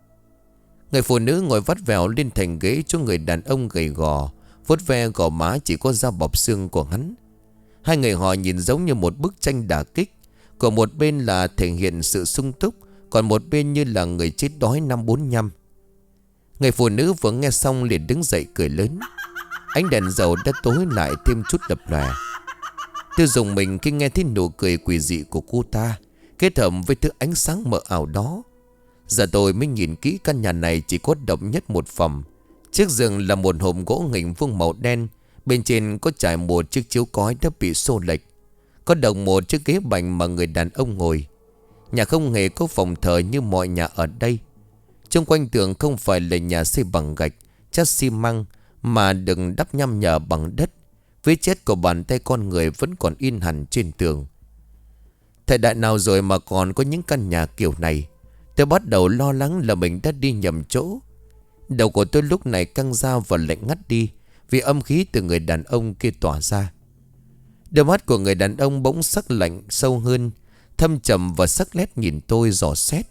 Người phụ nữ ngồi vắt vẻo lên thành ghế cho người đàn ông gầy gò, vuốt ve gò má chỉ có da bọc xương của hắn. Hai người họ nhìn giống như một bức tranh đả kích. Của một bên là thể hiện sự sung túc, còn một bên như là người chết đói năm bốn nhăm. Người phụ nữ vừa nghe xong liền đứng dậy cười lớn. Ánh đèn dầu đã tối lại thêm chút lập lòe. Tôi dùng mình khi nghe thấy nụ cười quỷ dị của cô ta, kết hợp với thứ ánh sáng mờ ảo đó. Giờ tôi mới nhìn kỹ căn nhà này chỉ có độc nhất một phòng. Chiếc giường là một hộp gỗ hình vuông màu đen. Bên trên có trải một chiếc chiếu cói đã bị xô lệch. Có đồng một chiếc ghế bành mà người đàn ông ngồi. Nhà không hề có phòng thờ như mọi nhà ở đây. Xung quanh tường không phải là nhà xây bằng gạch, chát xi măng, mà đừng đắp nhăm nhở bằng đất. Vết chết của bàn tay con người vẫn còn in hẳn trên tường. Thời đại nào rồi mà còn có những căn nhà kiểu này? Tôi bắt đầu lo lắng là mình đã đi nhầm chỗ. Đầu của tôi lúc này căng ra và lạnh ngắt đi vì âm khí từ người đàn ông kia tỏa ra. Đôi mắt của người đàn ông bỗng sắc lạnh sâu hơn, thâm trầm và sắc nét nhìn tôi dò xét.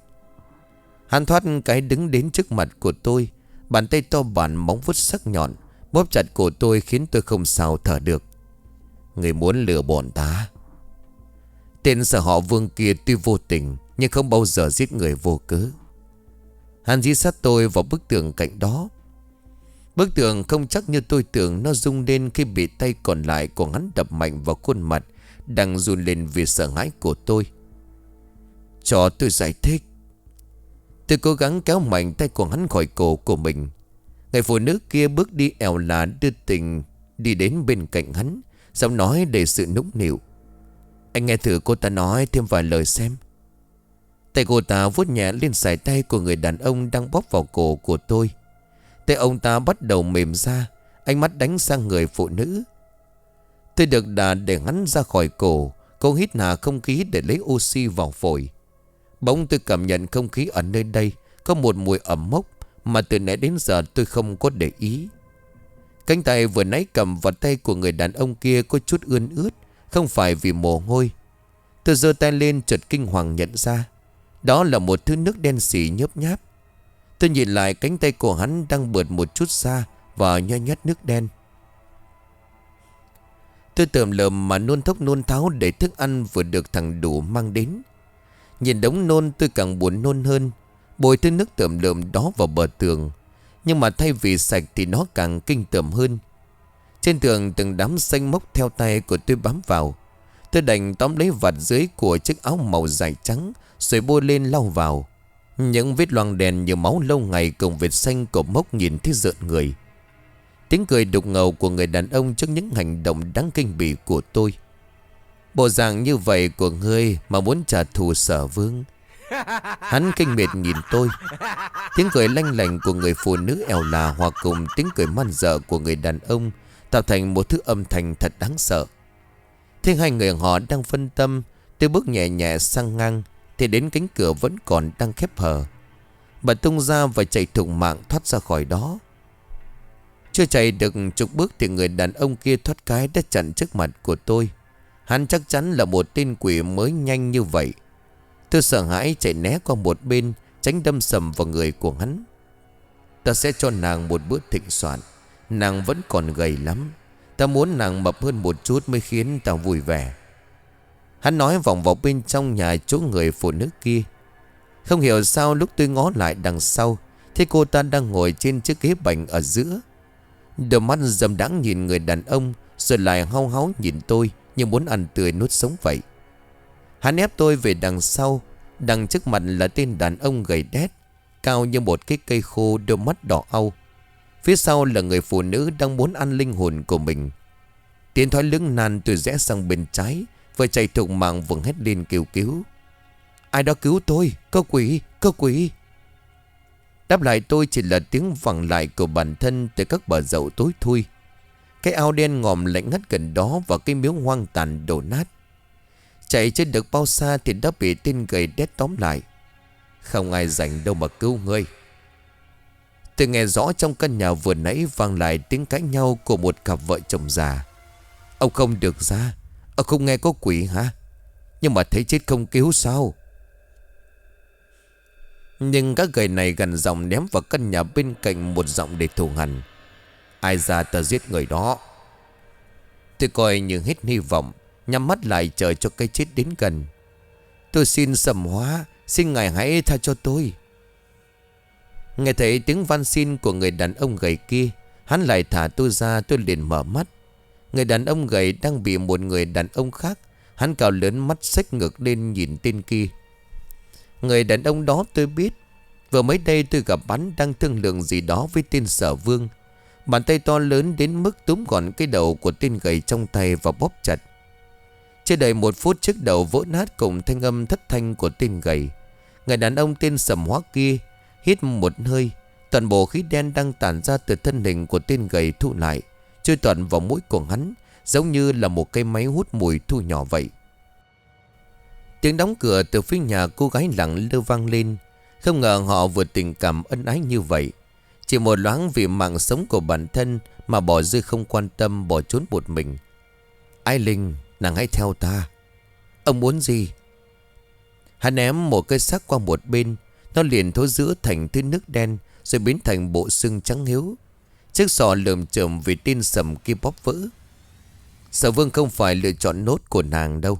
Hắn thoát cái đứng đến trước mặt của tôi, bàn tay to bản móng vuốt sắc nhọn bóp chặt cổ tôi khiến tôi không sao thở được. Người muốn lừa bọn ta? Tên sở họ Vương kia tuy vô tình nhưng không bao giờ giết người vô cớ. Hắn dí sát tôi vào bức tường cạnh đó. Bức tường không chắc như tôi tưởng, nó rung lên khi bị tay còn lại của hắn đập mạnh vào khuôn mặt đang run lên vì sợ hãi của tôi. Cho tôi giải thích. Tôi cố gắng kéo mạnh tay của hắn khỏi cổ của mình. Người phụ nữ kia bước đi ẻo lả đưa tình đi đến bên cạnh hắn, giọng nói đầy sự nũng nịu. Anh nghe thử cô ta nói thêm vài lời xem. Tay cô ta vuốt nhẹ lên sải tay của người đàn ông đang bóp vào cổ của tôi. Tay ông ta bắt đầu mềm ra, ánh mắt đánh sang người phụ nữ. Tôi được đà để hắn ra khỏi cổ, cố hít hà không khí để lấy oxy vào phổi. Bỗng tôi cảm nhận không khí ở nơi đây có một mùi ẩm mốc mà từ nãy đến giờ tôi không có để ý. Cánh tay vừa nãy cầm vào tay của người đàn ông kia có chút ươn ướt, không phải vì mồ hôi. Tôi giơ tay lên chợt kinh hoàng nhận ra đó là một thứ nước đen xì nhớp nháp. Tôi nhìn lại cánh tay của hắn đang bượt một chút xa và nho nhét nước đen. Tôi tởm lợm mà nôn thốc nôn tháo để thức ăn vừa được thằng Đủ mang đến. Nhìn đống nôn tôi càng buồn nôn hơn, bồi thứ nước tởm lợm đó vào bờ tường. Nhưng mà thay vì sạch thì nó càng kinh tởm hơn. Trên tường từng đám xanh mốc theo tay của tôi bám vào. Tôi đành tóm lấy vạt dưới của chiếc áo màu dài trắng rồi bôi lên lau vào. Những vết loang đèn như máu lâu ngày cùng vệt xanh của mốc nhìn thấy rợn người. Tiếng cười đục ngầu của người đàn ông trước những hành động đáng kinh bỉ của tôi. Bộ dạng như vậy của ngươi mà muốn trả thù Sở Vương. Hắn kinh miệt nhìn tôi. Tiếng cười lanh lành của người phụ nữ ẻo là hòa cùng tiếng cười man dợ của người đàn ông tạo thành một thứ âm thanh thật đáng sợ. Thế hai người họ đang phân tâm, tôi bước nhẹ nhẹ sang ngang thì đến cánh cửa vẫn còn đang khép hờ. Bà tung ra và chạy thục mạng thoát ra khỏi đó. Chưa chạy được chục bước thì người đàn ông kia thoát cái đã chặn trước mặt của tôi. Hắn chắc chắn là một tên quỷ mới nhanh như vậy. Tôi sợ hãi chạy né qua một bên, tránh đâm sầm vào người của hắn. Ta sẽ cho nàng một bữa thịnh soạn. Nàng vẫn còn gầy lắm. Ta muốn nàng mập hơn một chút mới khiến ta vui vẻ. Hắn nói vòng vào bên trong nhà chỗ người phụ nữ kia. Không hiểu sao lúc tôi ngó lại đằng sau thấy cô ta đang ngồi trên chiếc ghế bành ở giữa. Đôi mắt dầm đãng nhìn người đàn ông, rồi lại hau háu nhìn tôi như muốn ăn tươi nuốt sống vậy. Hắn ép tôi về đằng sau. Đằng trước mặt là tên đàn ông gầy đét, cao như một cái cây khô, đôi mắt đỏ au. Phía sau là người phụ nữ đang muốn ăn linh hồn của mình. Tiến thoái lưỡng nan, tôi rẽ sang bên trái, vừa chạy thục mạng vừa hét lên kêu cứu. Ai đó cứu tôi, có quỷ, có quỷ. Đáp lại tôi chỉ là tiếng vẳng lại của bản thân từ các bờ dậu tối thui. Cái ao đen ngòm lạnh ngắt gần đó và cái miếu hoang tàn đổ nát. Chạy trên được bao xa thì đã bị tên gầy đét tóm lại. Không ai rảnh đâu mà cứu ngươi. Tôi nghe rõ trong căn nhà vừa nãy vang lại tiếng cãi nhau của một cặp vợ chồng già. Ông không được ra. Ông không nghe có quỷ hả? Nhưng mà thấy chết không cứu sao? Nhưng các người này gần giọng ném vào căn nhà bên cạnh một giọng để thù hằn. Ai ra ta giết người đó. Tôi coi như hết hy vọng, nhắm mắt lại chờ cho cái chết đến gần. Tôi xin Sầm Hóa, xin ngài hãy tha cho tôi. Nghe thấy tiếng van xin của người đàn ông gầy kia, hắn lại thả tôi ra. Tôi liền mở mắt. Người đàn ông gầy đang bị một người đàn ông khác. Hắn cào lớn mắt xếch ngược lên nhìn tên kia. Người đàn ông đó tôi biết. Vừa mới đây tôi gặp hắn đang thương lượng gì đó với tên Sở Vương. Bàn tay to lớn đến mức túm gọn cái đầu của tên gầy trong tay và bóp chặt. Chưa đầy một phút chiếc đầu vỡ nát cùng thanh âm thất thanh của tên gầy. Người đàn ông tên Sầm Hóa kia hít một hơi. Toàn bộ khí đen đang tản ra từ thân hình của tên gầy thu lại, chui toàn vào mũi của hắn, giống như là một cây máy hút mùi thu nhỏ vậy. Tiếng đóng cửa từ phía nhà cô gái lặng lơ vang lên. Không ngờ họ vừa tình cảm ân ái như vậy. Chỉ một loáng vì mạng sống của bản thân mà bỏ rơi không quan tâm, bỏ trốn một mình. Ái Linh, nàng hãy theo ta. Ông muốn gì? Hắn ném một cây xác qua một bên. Nó liền thối rữa thành thứ nước đen, rồi biến thành bộ xương trắng hiếu. Chiếc sọ lởm chởm vì tên Sầm kia bóp vỡ. Sở Vương không phải lựa chọn nốt của nàng đâu.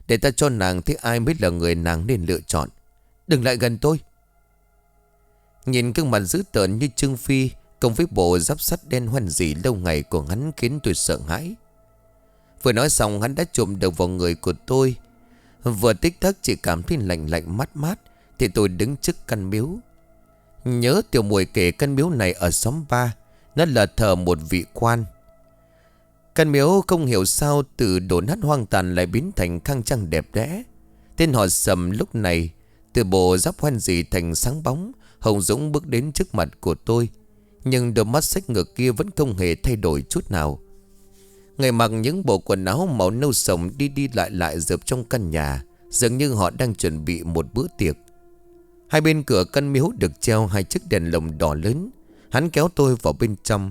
Để ta cho nàng thấy ai mới là người nàng nên lựa chọn. Đừng lại gần tôi. Nhìn gương mặt dữ tợn như Trương Phi cộng với bộ giáp sắt đen hoen dỉ lâu ngày của hắn khiến tôi sợ hãi. Vừa nói xong hắn đã chụm đầu vào người của tôi. Vừa tích tắc chỉ cảm thấy lạnh lạnh mát mát. Thì tôi đứng trước căn miếu. Nhớ Tiểu Muội kể căn miếu này ở xóm ba. Nó là thờ một vị quan. Căn miếu không hiểu sao từ đổ nát hoang tàn lại biến thành khang trang đẹp đẽ. Tên họ Sầm lúc này từ bộ giáp hoen dỉ thành sáng bóng. Hồng Dũng bước đến trước mặt của tôi. Nhưng đôi mắt xếch ngược kia vẫn không hề thay đổi chút nào. Người mặc những bộ quần áo màu nâu sồng đi đi lại lại dợp trong căn nhà. Dường như họ đang chuẩn bị một bữa tiệc. Hai bên cửa căn miếu được treo hai chiếc đèn lồng đỏ lớn. Hắn kéo tôi vào bên trong.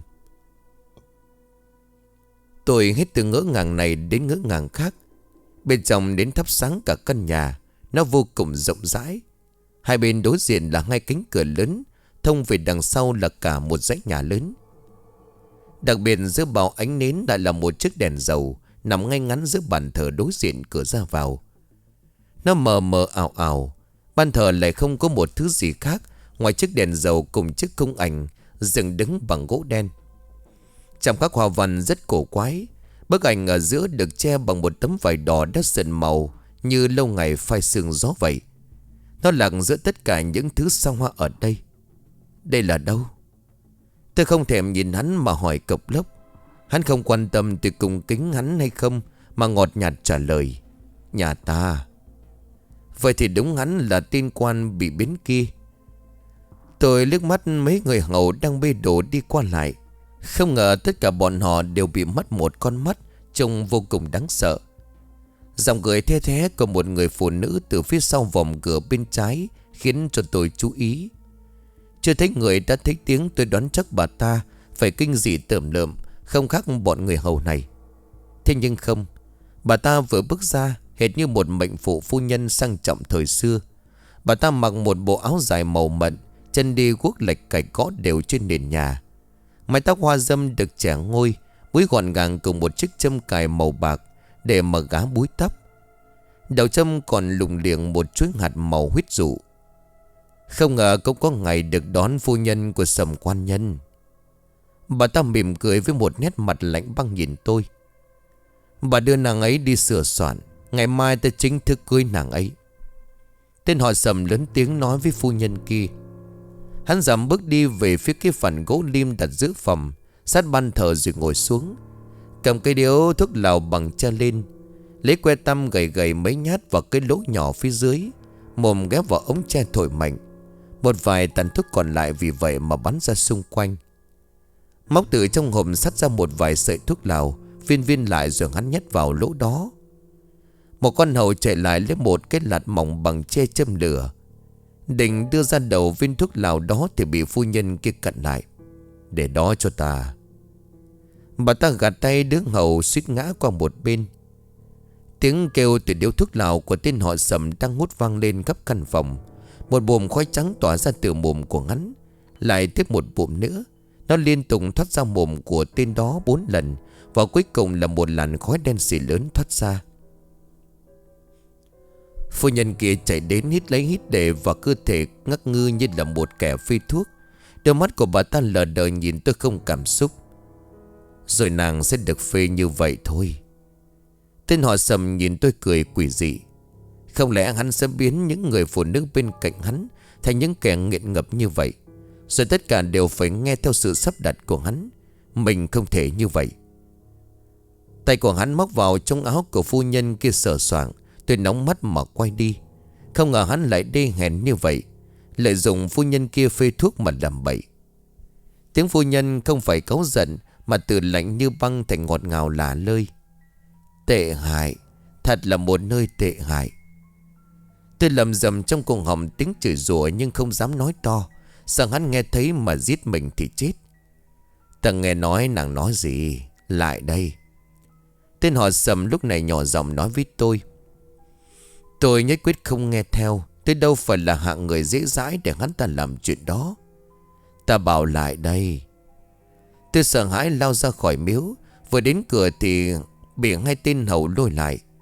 Tôi hết từ ngỡ ngàng này đến ngỡ ngàng khác. Bên trong đến thắp sáng cả căn nhà. Nó vô cùng rộng rãi. Hai bên đối diện là hai cánh cửa lớn. Thông về đằng sau là cả một dãy nhà lớn. Đặc biệt giữa bầu ánh nến lại là một chiếc đèn dầu nằm ngay ngắn giữa bàn thờ đối diện cửa ra vào. Nó mờ mờ ảo ảo. Ban thờ lại không có một thứ gì khác ngoài chiếc đèn dầu cùng chiếc khung ảnh dựng đứng bằng gỗ đen. Trong các hoa văn rất cổ quái. Bức ảnh ở giữa được che bằng một tấm vải đỏ đã sần màu như lâu ngày phai sương gió vậy. Nó lặng giữa tất cả những thứ sao hoa ở đây. Đây là đâu? Tôi không thèm nhìn hắn mà hỏi cộc lốc. Hắn không quan tâm tôi cùng kính hắn hay không, mà ngọt nhạt trả lời: nhà ta. Vậy thì đúng hắn là tên quan bị biến kia. Tôi liếc mắt mấy người hầu đang bê đồ đi qua lại. Không ngờ tất cả bọn họ đều bị mất một con mắt, trông vô cùng đáng sợ. Giọng cười the thế của một người phụ nữ từ phía sau vòng cửa bên trái khiến cho tôi chú ý. Chưa thấy người đã thấy tiếng, tôi đoán chắc bà ta phải kinh dị tởm lợm, không khác bọn người hầu này. Thế nhưng không, bà ta vừa bước ra hệt như một mệnh phụ phu nhân sang trọng thời xưa. Bà ta mặc một bộ áo dài màu mận, chân đi guốc lệch cạch gõ đều trên nền nhà. Mái tóc hoa dâm được chẻ ngôi, búi gọn gàng cùng một chiếc châm cài màu bạc để mà gá búi tóc. Đầu châm còn lủng liệng một chuỗi hạt màu huyết dụ. Không ngờ cũng có ngày được đón phu nhân của Sầm quan nhân. Bà ta mỉm cười với một nét mặt lạnh băng nhìn tôi. Bà đưa nàng ấy đi sửa soạn, ngày mai ta chính thức cưới nàng ấy. Tên họ Sầm lớn tiếng nói với phu nhân kia. Hắn dám bước đi về phía cái phần gỗ lim đặt giữa phòng, sát ban thờ rồi ngồi xuống, cầm cây điếu thuốc lào bằng cha lên, lấy que tăm gầy gầy mấy nhát vào cái lỗ nhỏ phía dưới, mồm ghép vào ống tre thổi mạnh. Một vài tàn thuốc còn lại vì vậy mà bắn ra xung quanh. Móc từ trong hộp sắt ra một vài sợi thuốc lào, viên viên lại rồi hắn nhét vào lỗ đó. Một con hầu chạy lại lấy một cái lạt mỏng bằng tre châm lửa, định đưa ra đầu viên thuốc lào đó thì bị phu nhân kia cặn lại. Để đó cho ta. Bà ta gạt tay đứa hầu suýt ngã qua một bên. Tiếng kêu từ điếu thuốc lào của tên họ Sầm đang hút vang lên khắp căn phòng. Một buồm khói trắng tỏa ra từ mồm của hắn, lại tiếp một buồm nữa. Nó liên tục thoát ra mồm của tên đó bốn lần, và cuối cùng là một làn khói đen xì lớn thoát ra. Phu nhân kia chạy đến hít lấy hít để vào cơ thể ngắc ngư như là một kẻ phi thuốc. Đôi mắt của bà ta lờ đờ nhìn tôi không cảm xúc. Rồi nàng sẽ được phê như vậy thôi. Tên họ Sầm nhìn tôi cười quỷ dị. Không lẽ hắn sẽ biến những người phụ nữ bên cạnh hắn thành những kẻ nghiện ngập như vậy, rồi tất cả đều phải nghe theo sự sắp đặt của hắn? Mình không thể như vậy. Tay của hắn móc vào trong áo của phu nhân kia sờ soạng. Tôi nóng mắt mà quay đi. Không ngờ hắn lại đê hèn như vậy, lợi dụng phu nhân kia phê thuốc mà làm bậy. Tiếng phu nhân không phải cáu giận, mà từ lạnh như băng thành ngọt ngào lả lơi. Tệ hại, thật là một nơi tệ hại. Tôi lầm rầm trong cuồng họng tiếng chửi rủa nhưng không dám nói to, sợ hắn nghe thấy mà giết mình thì chết. Ta nghe nói nàng nói gì? Lại đây. Tên họ Sầm lúc này nhỏ giọng nói với tôi. Tôi nhất quyết không nghe theo. Tôi đâu phải là hạng người dễ dãi để hắn ta làm chuyện đó. Ta bảo lại đây. Tôi sợ hãi lao ra khỏi miếu. Vừa đến cửa thì bị hai tên hầu lôi lại.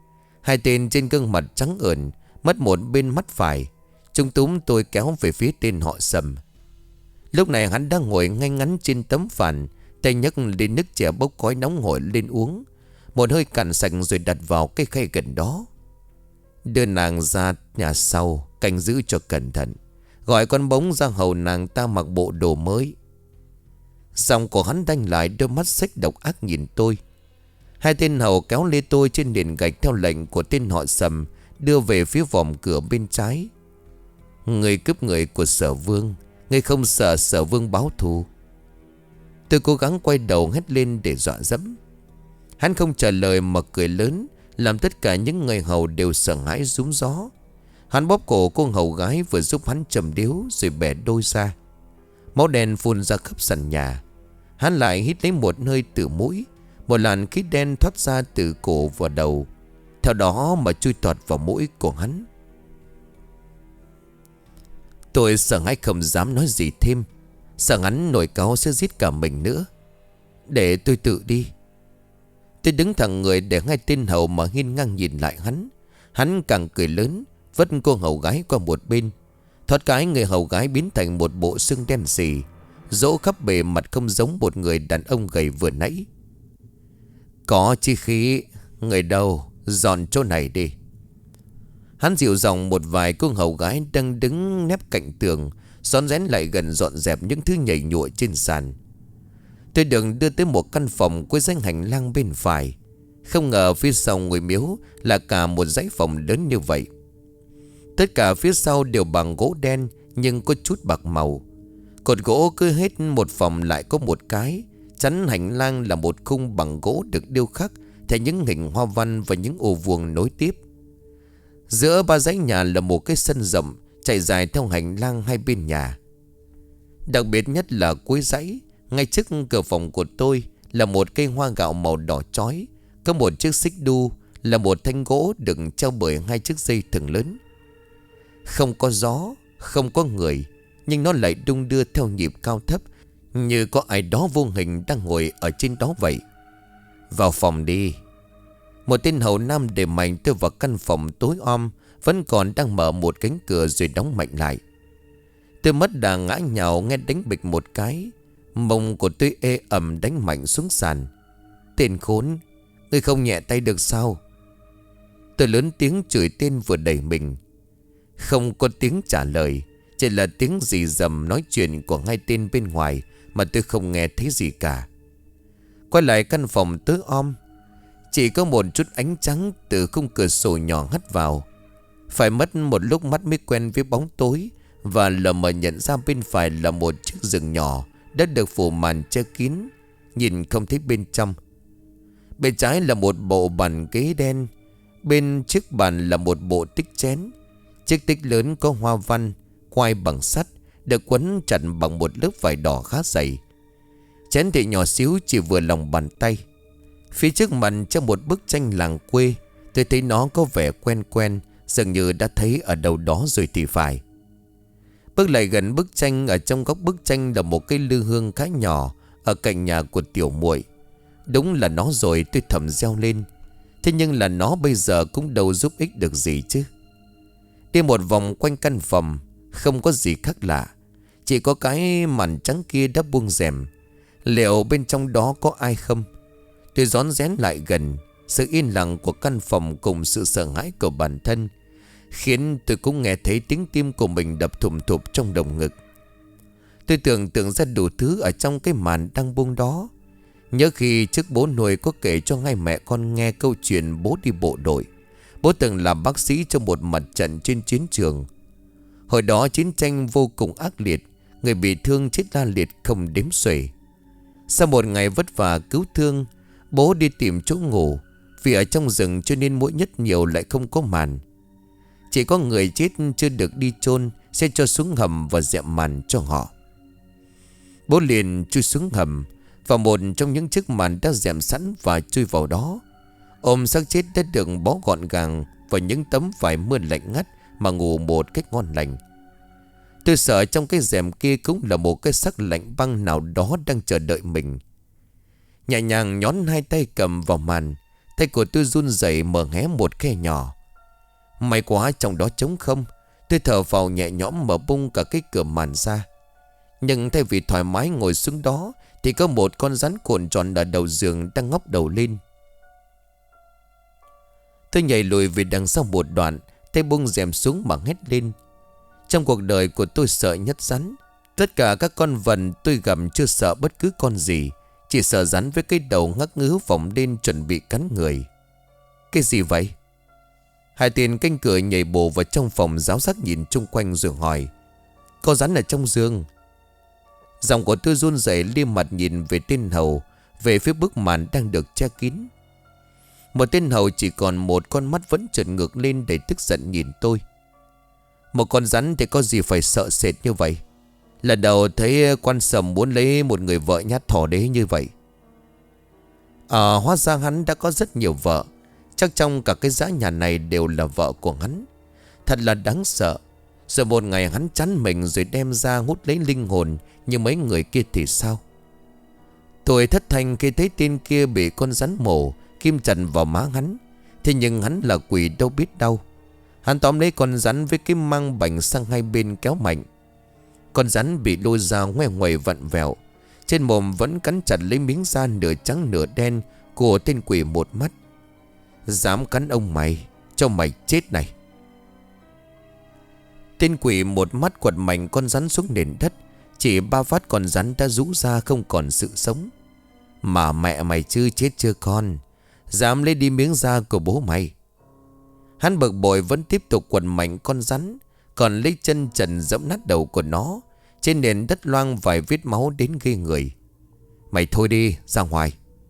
Hai tên trên gương mặt trắng ởn, mất một bên mắt phải. Chúng túm tôi kéo về phía tên họ Sầm. Lúc này hắn đang ngồi ngay ngắn trên tấm phản, tay nhấc lên nước chè bốc khói nóng hổi lên uống. Một hơi cạn sạch rồi đặt vào cái khay gần đó. Đưa nàng ra nhà sau, canh giữ cho cẩn thận. Gọi con bóng ra hầu nàng ta mặc bộ đồ mới. Giọng của hắn đanh lại, đôi mắt xích độc ác nhìn tôi. Hai tên hầu kéo lê tôi trên nền gạch theo lệnh của tên họ Sầm, đưa về phía vòm cửa bên trái. Người cướp người của Sở Vương, người không sợ Sở Vương báo thù? Tôi cố gắng quay đầu hét lên để dọa dẫm. Hắn không trả lời mà cười lớn, làm tất cả những người hầu đều sợ hãi rúm gió. Hắn bóp cổ cô hầu gái vừa giúp hắn trầm điếu rồi bẻ đôi ra. Máu đen phun ra khắp sàn nhà. Hắn lại hít lấy một hơi từ mũi. Một làn khí đen thoát ra từ cổ vào đầu, theo đó mà chui tọt vào mũi của hắn. Tôi sợ hãi không dám nói gì thêm, sợ hắn nổi cáu sẽ giết cả mình nữa. Để tôi tự đi. Tôi đứng thẳng người để hai tên hầu mà hiên ngang nhìn lại hắn. Hắn càng cười lớn, vất cô hầu gái qua một bên. Thoát cái người hầu gái biến thành một bộ xương đen xì, rỗ khắp bề mặt không giống một người đàn ông gầy vừa nãy. Có chi khí, người đâu, dọn chỗ này đi. Hắn dịu dòng một vài cô hầu gái đang đứng nép cạnh tường, xón rén lại gần dọn dẹp những thứ nhảy nhụa trên sàn. Tôi được đưa tới một căn phòng cuối dãy hành lang bên phải. Không ngờ phía sau ngôi miếu là cả một dãy phòng lớn như vậy. Tất cả phía sau đều bằng gỗ đen nhưng có chút bạc màu. Cột gỗ cứ hết một phòng lại có một cái. Chắn hành lang là một khung bằng gỗ được điêu khắc theo những hình hoa văn và những ô vuông nối tiếp. Giữa ba dãy nhà là một cái sân rộng chạy dài theo hành lang hai bên nhà. Đặc biệt nhất là cuối dãy, ngay trước cửa phòng của tôi là một cây hoa gạo màu đỏ chói. Có một chiếc xích đu là một thanh gỗ được treo bởi hai chiếc dây thừng lớn. Không có gió, không có người, nhưng nó lại đung đưa theo nhịp cao thấp, như có ai đó vô hình đang ngồi ở trên đó vậy. Vào phòng đi. Một tên hầu nam để mạnh tôi vào căn phòng tối om, vẫn còn đang mở một cánh cửa rồi đóng mạnh lại. Tôi mất đà ngã nhào nghe đánh bịch một cái. Mông của tôi ê ẩm đánh mạnh xuống sàn. Tên khốn, ngươi không nhẹ tay được sao? Tôi lớn tiếng chửi tên vừa đẩy mình. Không có tiếng trả lời, chỉ là tiếng rì rầm nói chuyện của hai tên bên ngoài mà tôi không nghe thấy gì cả. Quay lại căn phòng tối om, chỉ có một chút ánh trắng từ khung cửa sổ nhỏ hắt vào. Phải mất một lúc mắt mới quen với bóng tối, và lờ mờ nhận ra bên phải là một chiếc giường nhỏ đã được phủ màn che kín, nhìn không thấy bên trong. Bên trái là một bộ bàn ghế đen. Bên chiếc bàn là một bộ tích chén. Chiếc tích lớn có hoa văn quai bằng sắt, được quấn chặt bằng một lớp vải đỏ khá dày. Chén thì nhỏ xíu chỉ vừa lòng bàn tay. Phía trước mặt trong một bức tranh làng quê. Tôi thấy nó có vẻ quen quen, dường như đã thấy ở đâu đó rồi thì phải. Bước lại gần bức tranh, ở trong góc bức tranh là một cây lư hương khá nhỏ ở cạnh nhà của tiểu muội. Đúng là nó rồi, tôi thầm reo lên. Thế nhưng là nó bây giờ cũng đâu giúp ích được gì chứ. Đi một vòng quanh căn phòng, không có gì khác lạ, chỉ có cái màn trắng kia đã buông rèm. Liệu bên trong đó có ai không? Tôi rón rén lại gần. Sự yên lặng của căn phòng cùng sự sợ hãi của bản thân khiến tôi cũng nghe thấy tiếng tim của mình đập thùm thụp trong lồng ngực. Tôi tưởng tượng ra đủ thứ ở trong cái màn đang buông đó. Nhớ khi trước bố nuôi có kể cho hai mẹ con nghe câu chuyện bố đi bộ đội. Bố từng làm bác sĩ trong một mặt trận trên chiến trường. Hồi đó chiến tranh vô cùng ác liệt, người bị thương chết la liệt không đếm xuể. Sau một ngày vất vả cứu thương, bố đi tìm chỗ ngủ. Vì ở trong rừng cho nên muỗi nhất nhiều lại không có màn. Chỉ có người chết chưa được đi chôn sẽ cho xuống hầm và dẹm màn cho họ. Bố liền chui xuống hầm, vào một trong những chiếc màn đã dẹm sẵn và chui vào đó. Ôm xác chết đã được bó gọn gàng vào những tấm vải mưa lạnh ngắt mà ngủ một cách ngon lành. Tôi sợ trong cái rèm kia cũng là một cái xác lạnh băng nào đó đang chờ đợi mình. Nhẹ nhàng nhón hai tay cầm vào màn, Tay của tôi run rẩy mở hé một khe nhỏ. May quá trong đó trống không. Tôi thở vào nhẹ nhõm mở bung cả cái cửa màn ra. Nhưng thay vì thoải mái ngồi xuống đó thì có một con rắn cuộn tròn ở đầu giường đang ngóc đầu lên. Tôi nhảy lùi về đằng sau một đoạn, tay bung rèm xuống mà hét lên. Trong cuộc đời của tôi sợ nhất rắn. Tất cả các con vật tôi gặp chưa sợ bất cứ con gì, chỉ sợ rắn với cái đầu ngắc ngứ vòng lên chuẩn bị cắn người. Cái gì vậy? Hai tên canh cửa nhảy bổ vào trong phòng, giáo giác nhìn chung quanh rồi hỏi. Có rắn ở trong giường. Giọng của tôi run rẩy, liêm mặt nhìn về tên hầu, về phía bức màn đang được che kín. Một tên hầu chỉ còn một con mắt vẫn trợn ngược lên để tức giận nhìn tôi. Một con rắn thì có gì phải sợ sệt như vậy? Lần đầu thấy quan sầm muốn lấy một người vợ nhát thỏ đế như vậy. À, hóa ra hắn đã có rất nhiều vợ. Chắc trong cả cái dãy nhà này đều là vợ của hắn. Thật là đáng sợ. Rồi một ngày hắn chán mình rồi đem ra hút lấy linh hồn như mấy người kia thì sao? Tôi thất thanh khi thấy tên kia bị con rắn mổ kim chặt vào má hắn. Thế nhưng hắn là quỷ đâu biết đau. Hắn tóm lấy con rắn với cái măng bành sang hai bên kéo mạnh. Con rắn bị lôi ra ngoe ngoẩy vặn vẹo. Trên mồm vẫn cắn chặt lấy miếng da nửa trắng nửa đen của tên quỷ một mắt. Dám cắn ông mày, cho mày chết này. Tên quỷ một mắt quật mạnh con rắn xuống nền đất. Chỉ ba phát con rắn đã rũ ra không còn sự sống. Mà mẹ mày chứ, chết chưa con? Dám lấy đi miếng da của bố mày. Hắn bực bội vẫn tiếp tục quật mạnh con rắn, còn lấy chân trần dẫm nát đầu của nó. Trên nền đất loang vài vết máu đến ghê người. Mày thôi đi, ra ngoài.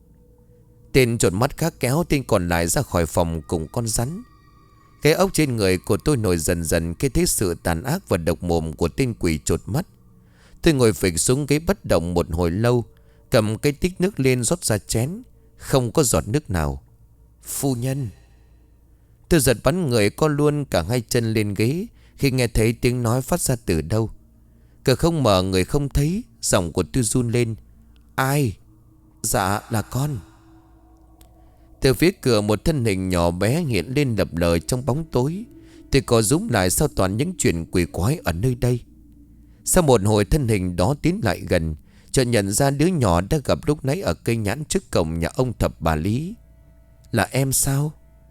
Tên trột mắt khác kéo tên còn lại ra khỏi phòng cùng con rắn. Cái ốc trên người của tôi nổi dần dần khi thấy sự tàn ác và độc mồm của tên quỷ trột mắt. Tôi ngồi phịch xuống ghế bất động một hồi lâu, cầm cái tích nước lên rót ra chén. Không có giọt nước nào. Phu nhân. Tôi giật bắn người co luôn cả hai chân lên ghế khi nghe thấy tiếng nói phát ra từ đâu. Cửa không mở, người không thấy. Giọng của tôi run lên. Ai? Dạ là con. Từ phía cửa một thân hình nhỏ bé hiện lên lập lờ trong bóng tối. Tôi có rúm lại sau toàn những chuyện quỷ quái ở nơi đây. Sau một hồi thân hình đó tiến lại gần, chợt nhận ra đứa nhỏ đã gặp lúc nãy ở cây nhãn trước cổng nhà ông thập bà Lý. Là em sao?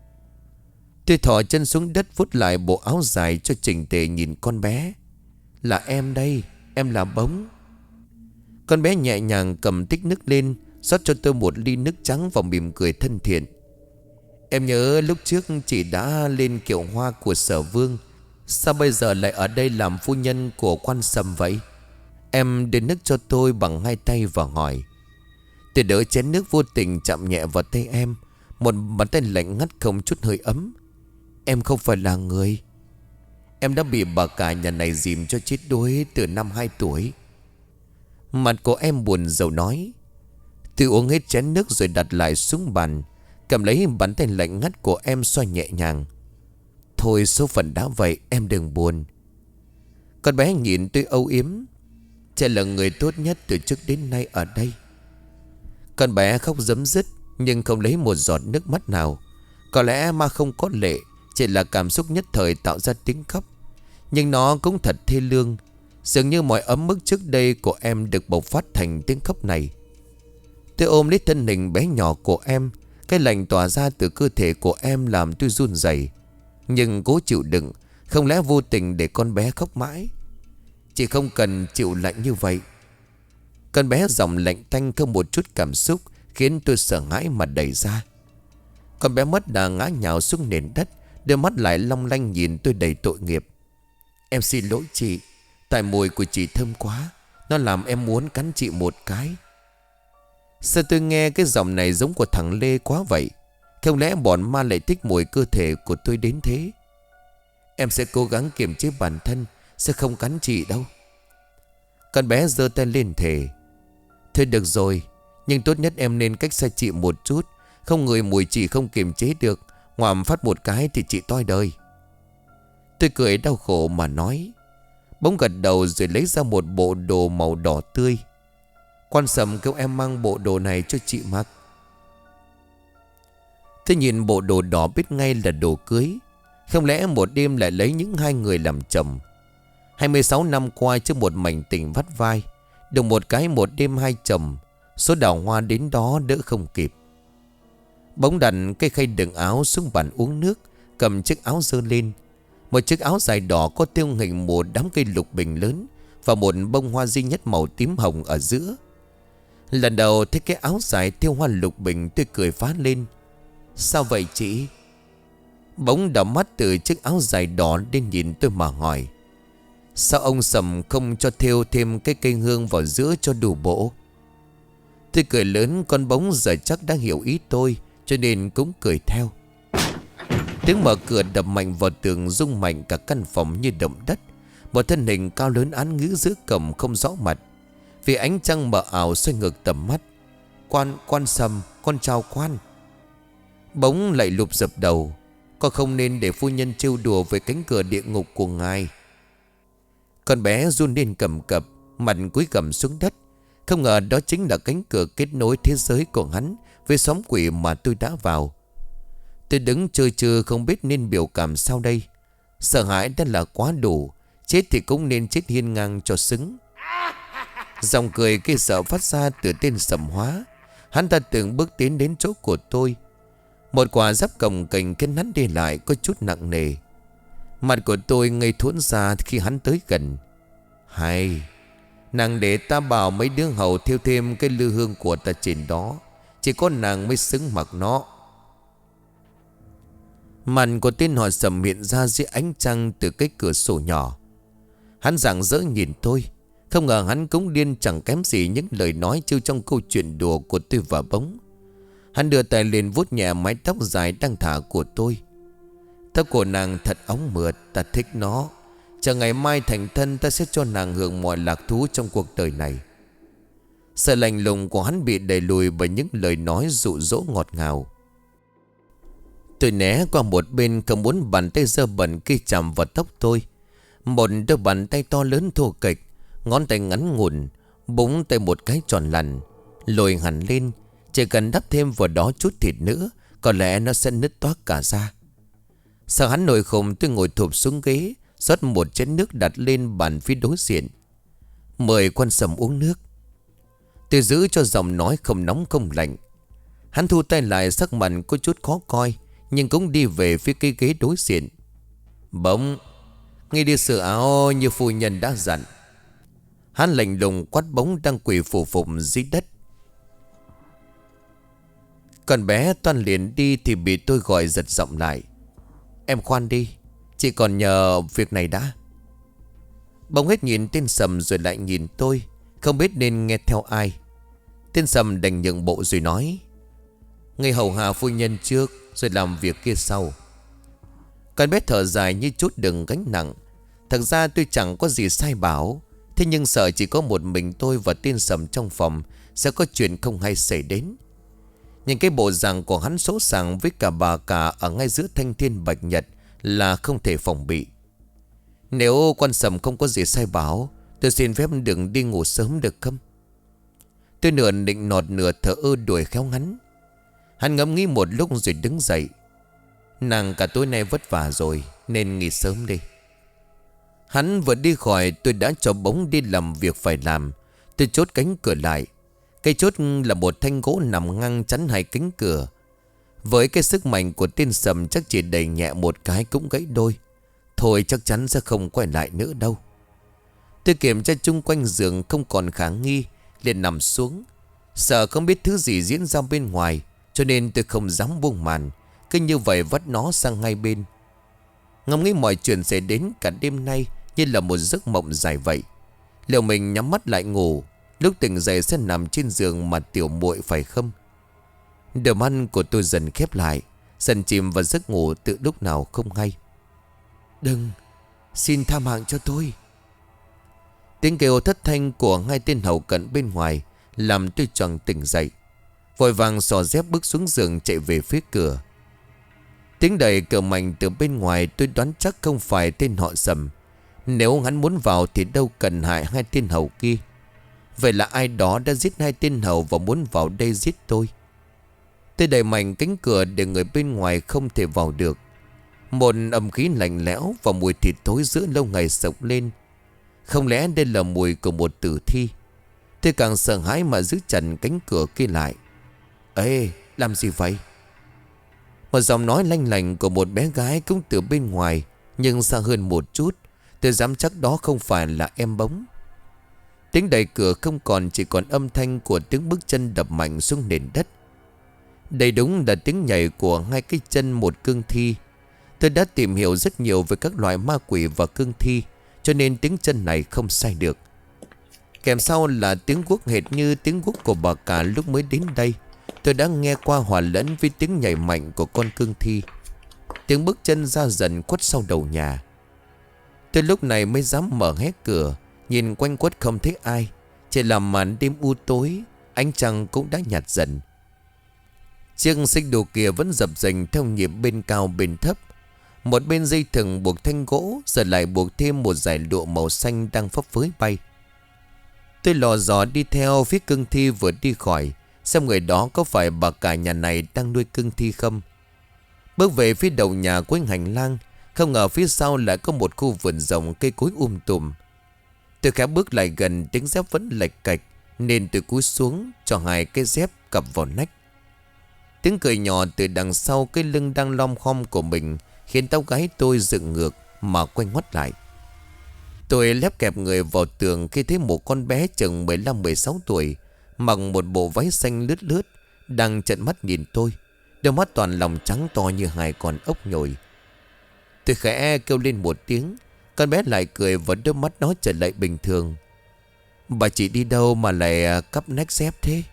Tôi thò chân xuống đất vuốt lại bộ áo dài cho chỉnh tề nhìn con bé. Là em đây, em là Bóng. Con bé nhẹ nhàng cầm tích nước lên, rót cho tôi một ly nước trắng và mỉm cười thân thiện. Em nhớ lúc trước chị đã lên kiệu hoa của Sở Vương, sao bây giờ lại ở đây làm phu nhân của quan sầm vậy? Em đưa nước cho tôi bằng hai tay và hỏi. Tôi đỡ chén nước vô tình chạm nhẹ vào tay em. Một bàn tay lạnh ngắt không chút hơi ấm. Em không phải là người. Em đã bị bà cả nhà này dìm cho chết đuối từ năm hai tuổi. Mặt của em buồn rầu nói. Tôi uống hết chén nước rồi đặt lại xuống bàn, cầm lấy bàn tay lạnh ngắt của em xoa nhẹ nhàng. Thôi số phận đã vậy, em đừng buồn. Con bé nhìn tôi âu yếm. Chị là người tốt nhất từ trước đến nay ở đây. Con bé khóc rấm rứt nhưng không lấy một giọt nước mắt nào. Có lẽ mà không có lệ, chỉ là cảm xúc nhất thời tạo ra tiếng khóc. Nhưng nó cũng thật thê lương. Dường như mọi ấm ức trước đây của em được bộc phát thành tiếng khóc này. Tôi ôm lấy thân hình bé nhỏ của em. Cái lạnh tỏa ra từ cơ thể của em làm tôi run rẩy, nhưng cố chịu đựng. Không lẽ vô tình để con bé khóc mãi? Chị không cần chịu lạnh như vậy. Con bé giọng lạnh tanh không một chút cảm xúc khiến tôi sợ hãi mà đẩy ra. Con bé mất đà ngã nhào xuống nền đất, đôi mắt lại long lanh nhìn tôi đầy tội nghiệp. Em xin lỗi chị, tại mùi của chị thơm quá, nó làm em muốn cắn chị một cái. Sao tôi nghe cái giọng này giống của thằng Lê quá vậy? Không lẽ bọn ma lại thích mùi cơ thể của tôi đến thế? Em sẽ cố gắng kiềm chế bản thân, sẽ không cắn chị đâu. Con bé giơ tay lên thề. Thôi được rồi, nhưng tốt nhất em nên cách xa chị một chút. Không ngửi mùi chị không kiềm chế được, ngoạm phát một cái thì chị toi đời. Tôi cười đau khổ mà nói. Bỗng gật đầu rồi lấy ra một bộ đồ màu đỏ tươi. Quan Sầm kêu em mang bộ đồ này cho chị mặc. Tôi nhìn bộ đồ đỏ biết ngay là đồ cưới. Không lẽ một đêm lại lấy những hai người làm chồng? Hai mươi sáu năm qua trước một mảnh tình vắt vai, được một cái một đêm hai chồng. Số đào hoa đến đó đỡ không kịp. Bỗng đặt cây khay đựng áo xuống bàn uống nước, cầm chiếc áo giơ lên. Một chiếc áo dài đỏ có thêu hình một đám cây lục bình lớn và một bông hoa duy nhất màu tím hồng ở giữa. Lần đầu thấy cái áo dài thêu hoa lục bình, tôi cười phá lên. Sao vậy chị? Bỗng đảo mắt từ chiếc áo dài đỏ lên nhìn tôi mà hỏi. Sao ông Sầm không cho thêu thêm cái cây hương vào giữa cho đủ bộ? Tôi cười lớn, con bóng giờ chắc đã hiểu ý tôi, cho nên cũng cười theo. Tiếng mở cửa đập mạnh vào tường, rung mạnh cả căn phòng như động đất. Một thân hình cao lớn án ngữ giữa cổng không rõ mặt, vì ánh trăng mờ ảo xoay ngược tầm mắt. Quan, quan Sầm, con chào quan. Bỗng lại lụp dập đầu. Con không nên để phu nhân trêu đùa với cánh cửa địa ngục của ngài. Con bé run lên cầm cập, mặt cúi gằm xuống đất. Không ngờ đó chính là cánh cửa kết nối thế giới của hắn với xóm quỷ mà tôi đã vào. Tôi đứng chơi chừ không biết nên biểu cảm sao đây. Sợ hãi đã là quá đủ, chết thì cũng nên chết hiên ngang cho xứng. Dòng cười kia sợ phát ra từ tên Sầm Hóa. Hắn ta từng bước tiến đến chỗ của tôi. Một quả giáp cồng kềnh khiến hắn đi lại có chút nặng nề. Mặt của tôi ngây thuẫn ra khi hắn tới gần. Hay, nàng để ta bảo mấy đứa hầu thiêu thêm cái lư hương của ta trên đó. Chỉ có nàng mới xứng mặc nó. Mặt của tên họ Sầm hiện ra dưới ánh trăng từ cái cửa sổ nhỏ. Hắn rạng rỡ nhìn tôi. Không ngờ hắn cũng điên chẳng kém gì những lời nói trêu trong câu chuyện đùa của tôi và bóng. Hắn đưa tay lên vuốt nhẹ mái tóc dài đang thả của tôi. Tóc của nàng thật óng mượt, ta thích nó. Chờ ngày mai thành thân, ta sẽ cho nàng hưởng mọi lạc thú trong cuộc đời này. Sự lạnh lùng của hắn bị đẩy lùi bởi những lời nói dụ dỗ ngọt ngào. Tôi né qua một bên, không muốn bàn tay dơ bẩn kia chạm vào tóc tôi. Một đôi bàn tay to lớn thô kệch, ngón tay ngắn ngủn, búng tay một cái tròn lằn, lồi hẳn lên. Chỉ cần đắp thêm vào đó chút thịt nữa, có lẽ nó sẽ nứt toác cả ra. Sợ hắn nổi khùng, tôi ngồi thụp xuống ghế, rót một chén nước đặt lên bàn phía đối diện. Mời quan Sầm uống nước. Tôi giữ cho giọng nói không nóng không lạnh. Hắn thu tay lại, sắc mặt có chút khó coi, nhưng cũng đi về phía cái ghế đối diện. Bỗng ngay đi sửa áo như phu nhân đã dặn. Hắn lạnh lùng quát bóng đang quỳ phủ phục dưới đất. Con bé toan liền đi thì bị tôi gọi giật giọng lại. Em khoan đi, chị còn nhờ việc này đã. Bỗng hết nhìn tên Sầm rồi lại nhìn tôi, không biết nên nghe theo ai. Tên Sầm đành nhượng bộ rồi nói. Ngươi hầu hạ phu nhân trước, rồi làm việc kia sau. Con bé thở dài như chút đựng gánh nặng. Thật ra tôi chẳng có gì sai bảo, thế nhưng sợ chỉ có một mình tôi và tên Sầm trong phòng sẽ có chuyện không hay xảy đến. Nhưng cái bộ dạng của hắn sỗ sàng với cả bà cả ở ngay giữa thanh thiên bạch nhật là không thể phòng bị. Nếu quan Sầm không có gì sai bảo, tôi xin phép đừng đi ngủ sớm được không? Tôi nửa định nọt nửa thở ơ đuổi khéo hắn. Hắn ngẫm nghĩ một lúc rồi đứng dậy. Nàng cả tối nay vất vả rồi, nên nghỉ sớm đi. Hắn vừa đi khỏi, tôi đã cho bóng đi làm việc phải làm. Tôi chốt cánh cửa lại. Cây chốt là một thanh gỗ nằm ngang chắn hai cánh cửa. Với cái sức mạnh của tên Sầm chắc chỉ đẩy nhẹ một cái cũng gãy đôi. Thôi chắc chắn sẽ không quay lại nữa đâu. Tôi kiểm tra chung quanh giường không còn khả nghi, liền nằm xuống. Sợ không biết thứ gì diễn ra bên ngoài, cho nên tôi không dám buông màn, cứ như vậy vắt nó sang hai bên. Ngẫm nghĩ mọi chuyện sẽ đến cả đêm nay như là một giấc mộng dài vậy. Liệu mình nhắm mắt lại ngủ, lúc tỉnh dậy sẽ nằm trên giường mà tiểu muội phải không? Đôi mắt của tôi dần khép lại, dần chìm vào giấc ngủ từ lúc nào không hay. Đừng, xin tha mạng cho tôi. Tiếng kêu thất thanh của hai tên hầu cận bên ngoài làm tôi choàng tỉnh dậy. Vội vàng xò dép bước xuống giường chạy về phía cửa. Tiếng đẩy cửa mạnh từ bên ngoài, tôi đoán chắc không phải tên họ Sầm. Nếu hắn muốn vào thì đâu cần hại hai tên hầu kia. Vậy là ai đó đã giết hai tên hầu và muốn vào đây giết tôi. Tôi đẩy mạnh cánh cửa để người bên ngoài không thể vào được. Một âm khí lạnh lẽo và mùi thịt thối giữa lâu ngày sộc lên. Không lẽ đây là mùi của một tử thi? Tôi càng sợ hãi mà giữ chặt cánh cửa kia lại. Ê, làm gì vậy? Một giọng nói lanh lành của một bé gái cũng từ bên ngoài, nhưng xa hơn một chút. Tôi dám chắc đó không phải là em Bóng. Tiếng đẩy cửa không còn, chỉ còn âm thanh của tiếng bước chân đập mạnh xuống nền đất. Đây đúng là tiếng nhảy của hai cái chân một cương thi. Tôi đã tìm hiểu rất nhiều về các loại ma quỷ và cương thi, cho nên tiếng chân này không sai được. Kèm sau là tiếng guốc hệt như tiếng guốc của bà cả lúc mới đến đây. Tôi đã nghe qua hòa lẫn với tiếng nhảy mạnh của con cương thi. Tiếng bước chân ra dần khuất sau đầu nhà. Tôi lúc này mới dám mở hé cửa. Nhìn quanh quất không thấy ai. Chỉ là màn đêm u tối, ánh trăng cũng đã nhạt dần. Chiếc xích đồ kia vẫn dập dềnh theo nhịp bên cao bên thấp. Một bên dây thừng buộc thanh gỗ, giờ lại buộc thêm một dải lụa màu xanh đang phấp phới bay. Tôi lò dò đi theo phía cương thi vừa đi khỏi, xem người đó có phải bà cả nhà này đang nuôi cương thi không. Bước về phía đầu nhà cuối hành lang, không ngờ phía sau lại có một khu vườn rộng cây cối um tùm. Tôi khẽ bước lại gần, tiếng dép vẫn lệch cạch, nên tôi cúi xuống cho hai cái dép cặp vào nách. Tiếng cười nhỏ từ đằng sau cái lưng đang lom khom của mình khiến tóc gái tôi dựng ngược mà quay ngoắt lại. Tôi lép kẹp người vào tường khi thấy một con bé chừng mười lăm mười sáu tuổi, mặc một bộ váy xanh lướt lướt, đang trợn mắt nhìn tôi. Đôi mắt toàn lòng trắng to như hai con ốc nhồi. Tôi khẽ kêu lên một tiếng, con bé lại cười và đôi mắt nó trở lại bình thường. Bà chị đi đâu mà lại cắp nách dép thế?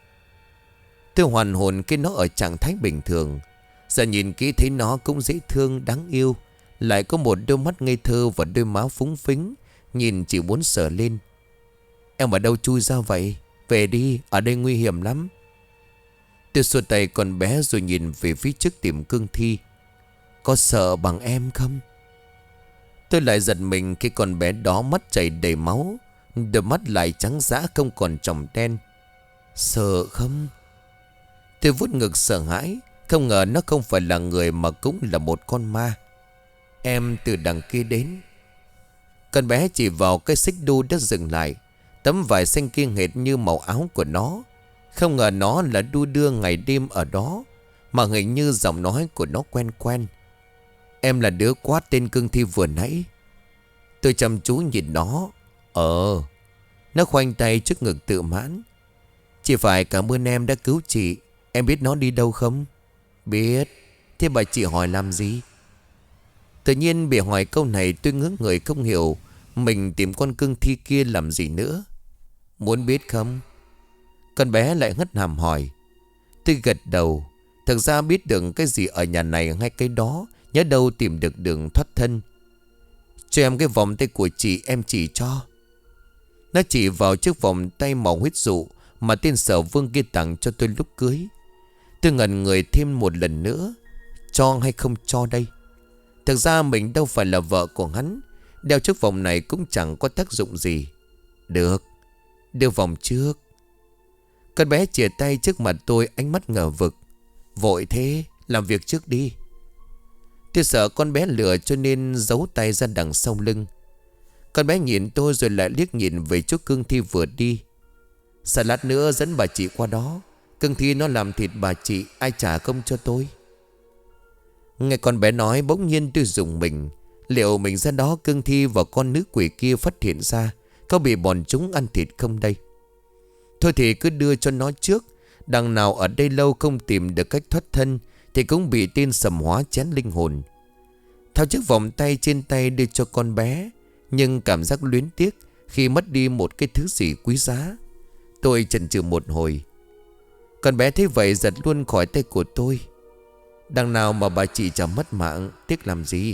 Tôi hoàn hồn khi nó ở trạng thái bình thường. Giờ nhìn kỹ thấy nó cũng dễ thương đáng yêu, lại có một đôi mắt ngây thơ và đôi má phúng phính, nhìn chỉ muốn sờ lên. Em ở đâu chui ra vậy? Về đi, ở đây nguy hiểm lắm. Tôi xua tay con bé rồi nhìn về phía trước tìm cương thi. Có sợ bằng em không? Tôi lại giật mình khi con bé đó mắt chảy đầy máu, đôi mắt lại trắng dã không còn tròng đen. Sợ không? Tôi vuốt ngực sợ hãi, không ngờ nó không phải là người mà cũng là một con ma. Em từ đằng kia đến. Con bé chỉ vào cái xích đu đã dừng lại. Tấm vải xanh kia hệt như màu áo của nó. Không ngờ nó là đu đưa ngày đêm ở đó, mà hình như giọng nói của nó quen quen. Em là đứa quát tên cương thi vừa nãy. Tôi chăm chú nhìn nó. Ờ. Nó khoanh tay trước ngực tự mãn. Chỉ phải cảm ơn em đã cứu chị. Em biết nó đi đâu không? Biết. Thế bà chị hỏi làm gì? Tự nhiên bị hỏi câu này tôi ngớ người không hiểu mình tìm con cương thi kia làm gì nữa. Muốn biết không? Con bé lại hất hàm hỏi. Tôi gật đầu. Thực ra biết được cái gì ở nhà này hay cái đó, nhớ đâu tìm được đường thoát thân. Cho em cái vòng tay của chị, em chỉ cho. Nó chỉ vào chiếc vòng tay màu huyết dụ mà tên Sở Vương kia tặng cho tôi lúc cưới. Tôi ngẩn người thêm một lần nữa. Cho hay không cho đây? Thực ra mình đâu phải là vợ của hắn, đeo chiếc vòng này cũng chẳng có tác dụng gì. Được, đưa vòng trước. Con bé chìa tay trước mặt tôi, ánh mắt ngờ vực. Vội thế, làm việc trước đi. Tôi sợ con bé lừa cho nên giấu tay ra đằng sau lưng. Con bé nhìn tôi rồi lại liếc nhìn về chỗ cương thi vừa đi. Sao lát nữa dẫn bà chị qua đó, cương thi nó làm thịt bà chị, ai trả công cho tôi? Nghe con bé nói bỗng nhiên tôi rùng mình. Liệu mình ra đó cương thi và con nữ quỷ kia phát hiện ra có bị bọn chúng ăn thịt không đây? Thôi thì cứ đưa cho nó trước. Đằng nào ở đây lâu không tìm được cách thoát thân thì cũng bị tên sầm hóa chén linh hồn. Thao chiếc vòng tay trên tay đưa cho con bé, nhưng cảm giác luyến tiếc khi mất đi một cái thứ gì quý giá. Tôi chần chừ một hồi. Con bé thấy vậy giật luôn khỏi tay của tôi. Đằng nào mà bà chị chẳng mất mạng, tiếc làm gì?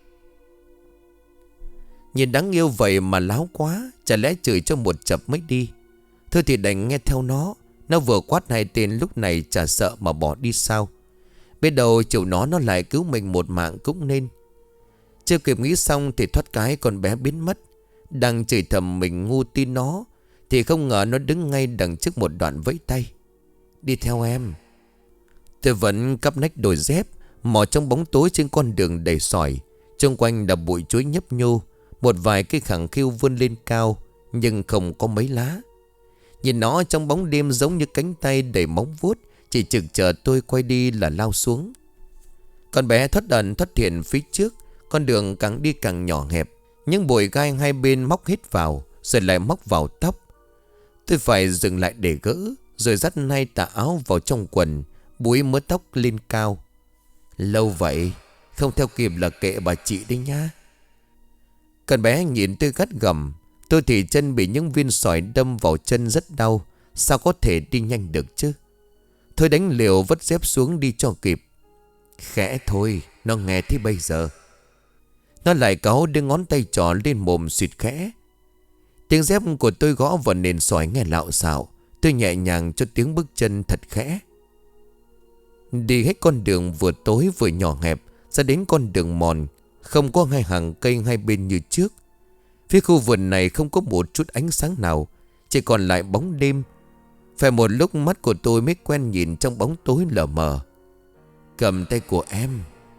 Nhìn đáng yêu vậy mà láo quá, chả lẽ chửi cho một chập mới đi. Thôi thì đành nghe theo nó. Nó vừa quát hai tên lúc này chả sợ mà bỏ đi sao? Biết đâu chiều nó nó lại cứu mình một mạng cũng nên. Chưa kịp nghĩ xong thì thoát cái con bé biến mất. Đang chửi thầm mình ngu tin nó, thì không ngờ nó đứng ngay đằng trước một đoạn vẫy tay. Đi theo em. Tôi vẫn cắp nách đôi dép, mò trong bóng tối trên con đường đầy sỏi. Xung quanh là bụi chuối nhấp nhô, một vài cây khẳng khiu vươn lên cao, nhưng không có mấy lá. Nhìn nó trong bóng đêm giống như cánh tay đầy móng vuốt, chỉ chực chờ tôi quay đi là lao xuống. Con bé thoát ẩn thoát hiện phía trước, con đường càng đi càng nhỏ hẹp. Những bụi gai hai bên móc hết vào, rồi lại móc vào tóc. Tôi phải dừng lại để gỡ, rồi dắt hai tà áo vào trong quần, búi mớ tóc lên cao. Lâu vậy, không theo kịp là kệ bà chị đấy nha. Con bé nhìn tôi gắt gầm. Tôi thì chân bị những viên sỏi đâm vào chân rất đau, sao có thể đi nhanh được chứ. Thôi đánh liều vứt dép xuống đi cho kịp. Khẽ thôi, nó nghe thế bây giờ. Nó lại cáu đưa ngón tay trỏ lên mồm suyệt khẽ. Tiếng dép của tôi gõ vào nền sỏi nghe lạo xạo. Tôi nhẹ nhàng cho tiếng bước chân thật khẽ. Đi hết con đường vừa tối vừa nhỏ hẹp, ra đến con đường mòn, không có hai hàng cây hai bên như trước. Phía khu vườn này không có một chút ánh sáng nào, chỉ còn lại bóng đêm. Phải một lúc mắt của tôi mới quen nhìn trong bóng tối lờ mờ. Cầm tay của em.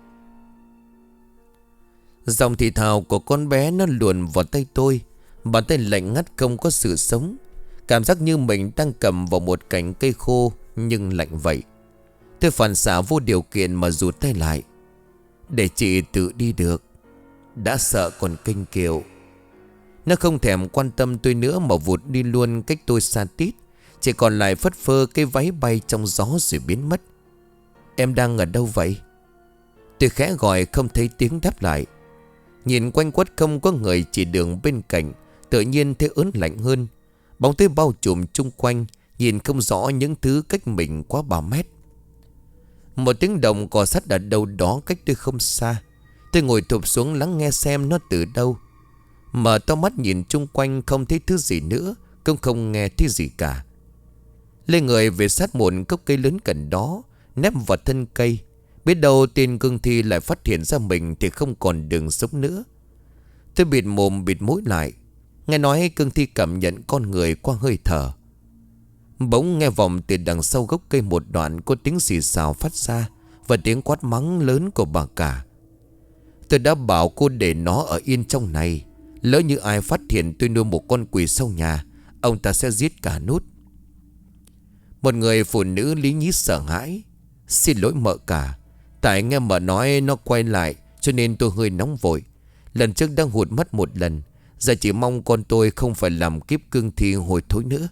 Dòng thì thào của con bé nó luồn vào tay tôi. Bàn tay lạnh ngắt không có sự sống. Cảm giác như mình đang cầm vào một cành cây khô nhưng lạnh vậy. Tôi phản xạ vô điều kiện mà rụt tay lại. Để chị tự đi được. Đã sợ còn kinh kiệu. Nó không thèm quan tâm tôi nữa mà vụt đi luôn cách tôi xa tít. Chỉ còn lại phất phơ cái váy bay trong gió rồi biến mất. Em đang ở đâu vậy? Tôi khẽ gọi không thấy tiếng đáp lại. Nhìn quanh quất không có người chỉ đường bên cạnh. Tự nhiên thấy ớn lạnh hơn. Bóng tối bao trùm chung quanh. Nhìn không rõ những thứ cách mình quá ba mét. Một tiếng động cò sắt ở đâu đó cách tôi không xa. Tôi ngồi thụp xuống lắng nghe xem nó từ đâu. Mở to mắt nhìn chung quanh không thấy thứ gì nữa, cũng không nghe thấy gì cả. Lê người về sát một gốc cây lớn gần đó, nép vào thân cây. Biết đâu tên cương thi lại phát hiện ra mình thì không còn đường sống nữa. Tôi bịt mồm bịt mũi lại. Nghe nói cương thi cảm nhận con người qua hơi thở. Bỗng nghe vọng từ đằng sau gốc cây một đoạn có tiếng xì xào phát ra, và tiếng quát mắng lớn của bà cả. Tôi đã bảo cô để nó ở yên trong này. Lỡ như ai phát hiện tôi nuôi một con quỷ sau nhà, ông ta sẽ giết cả nút. Một người phụ nữ lý nhí sợ hãi. Xin lỗi mợ cả, tại nghe mợ nói nó quay lại cho nên tôi hơi nóng vội. Lần trước đang hụt mất một lần, giờ chỉ mong con tôi không phải làm kiếp cương thi hồi thối nữa.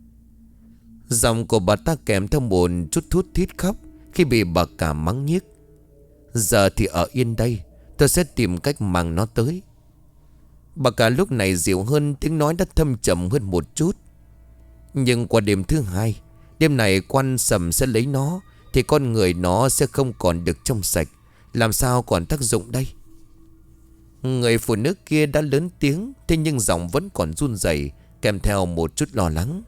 Giọng của bà ta kèm theo một chút thút thít khóc khi bị bà cả mắng nhiếc. Giờ thì ở yên đây, tôi sẽ tìm cách mang nó tới. Bà cả lúc này dịu hơn, tiếng nói đã thâm trầm hơn một chút. Nhưng qua đêm thứ hai, đêm này quan sầm sẽ lấy nó, thì con người nó sẽ không còn được trong sạch. Làm sao còn tác dụng đây? Người phụ nữ kia đã lớn tiếng, thế nhưng giọng vẫn còn run rẩy, kèm theo một chút lo lắng.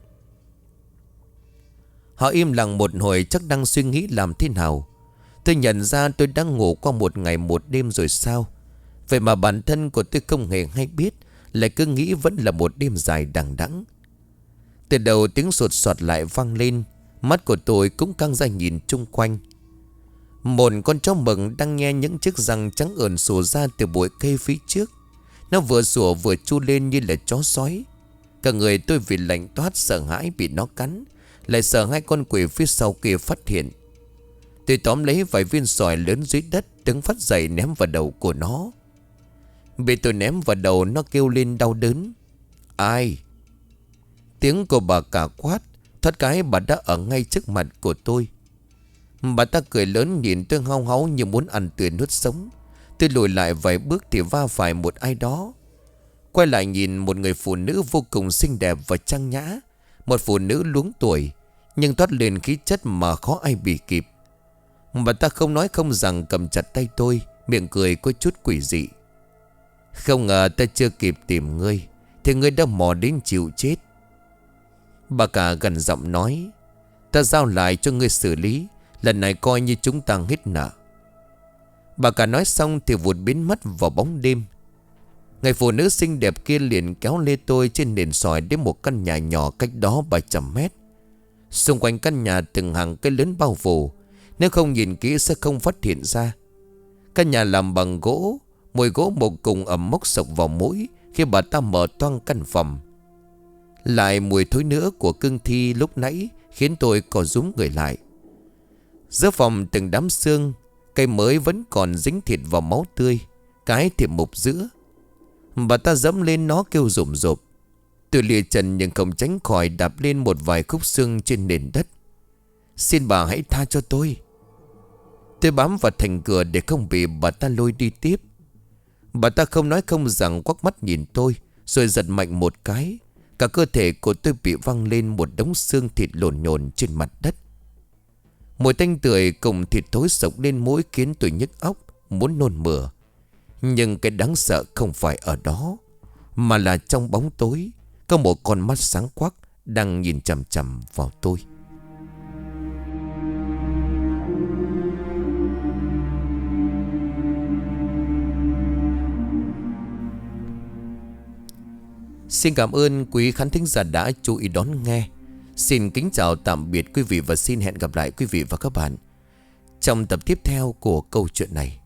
Họ im lặng một hồi, chắc đang suy nghĩ làm thế nào. Tôi nhận ra tôi đang ngủ qua một ngày một đêm rồi sao? Vậy mà bản thân của tôi không hề hay biết, lại cứ nghĩ vẫn là một đêm dài đằng đẵng. Từ đầu tiếng sột soạt lại vang lên. Mắt của tôi cũng căng ra nhìn chung quanh. Một con chó mừng đang nghe những chiếc răng trắng ẩn sủa ra từ bụi cây phía trước. Nó vừa sủa vừa chu lên như là chó sói. Cả người tôi vì lạnh toát sợ hãi bị nó cắn, lại sợ hai con quỷ phía sau kia phát hiện. Tôi tóm lấy vài viên sỏi lớn dưới đất, đứng phát dậy ném vào đầu của nó. Bị tôi ném vào đầu, nó kêu lên đau đớn. Ai? Tiếng của bà cả quát. Thoát cái bà đã ở ngay trước mặt của tôi. Bà ta cười lớn nhìn tôi hau háu như muốn ăn tươi nuốt sống. Tôi lùi lại vài bước thì va phải một ai đó. Quay lại nhìn một người phụ nữ vô cùng xinh đẹp và trang nhã. Một phụ nữ luống tuổi, nhưng toát lên khí chất mà khó ai bị kịp. Bà ta không nói không rằng cầm chặt tay tôi, miệng cười có chút quỷ dị. Không ngờ ta chưa kịp tìm ngươi thì ngươi đã mò đến chịu chết. Bà cả gần giọng nói. Ta giao lại cho ngươi xử lý, lần này coi như chúng ta hết nợ. Bà cả nói xong thì vụt biến mất vào bóng đêm. Người phụ nữ xinh đẹp kia liền kéo lê tôi trên nền sỏi đến một căn nhà nhỏ cách đó vài trăm mét. Xung quanh căn nhà từng hàng cây lớn bao phủ, Nếu không nhìn kỹ sẽ không phát hiện ra. Căn nhà làm bằng gỗ, mùi gỗ một cùng ẩm mốc sộc vào mũi khi bà ta mở toang căn phòng. Lại mùi thối nữa của cương thi lúc nãy khiến tôi co rúm người lại. Giữa phòng từng đám xương, cây mới vẫn còn dính thịt vào máu tươi, cái thì mục giữa. Bà ta dẫm lên nó kêu rụm rộp. Tôi lìa trần nhưng không tránh khỏi đạp lên một vài khúc xương trên nền đất. Xin bà hãy tha cho tôi. Tôi bám vào thành cửa để không bị bà ta lôi đi tiếp. Bà ta không nói không rằng, quắc mắt nhìn tôi rồi giật mạnh một cái. Cả cơ thể của tôi bị văng lên một đống xương thịt lộn nhồn trên mặt đất. Mùi tanh tưởi cùng thịt thối sộc lên mũi khiến tôi nhức óc, muốn nôn mửa. Nhưng cái đáng sợ không phải ở đó, mà là trong bóng tối có một con mắt sáng quắc đang nhìn chằm chằm vào tôi. Xin cảm ơn quý khán thính giả đã chú ý đón nghe. Xin kính chào tạm biệt quý vị và xin hẹn gặp lại quý vị và các bạn trong tập tiếp theo của câu chuyện này.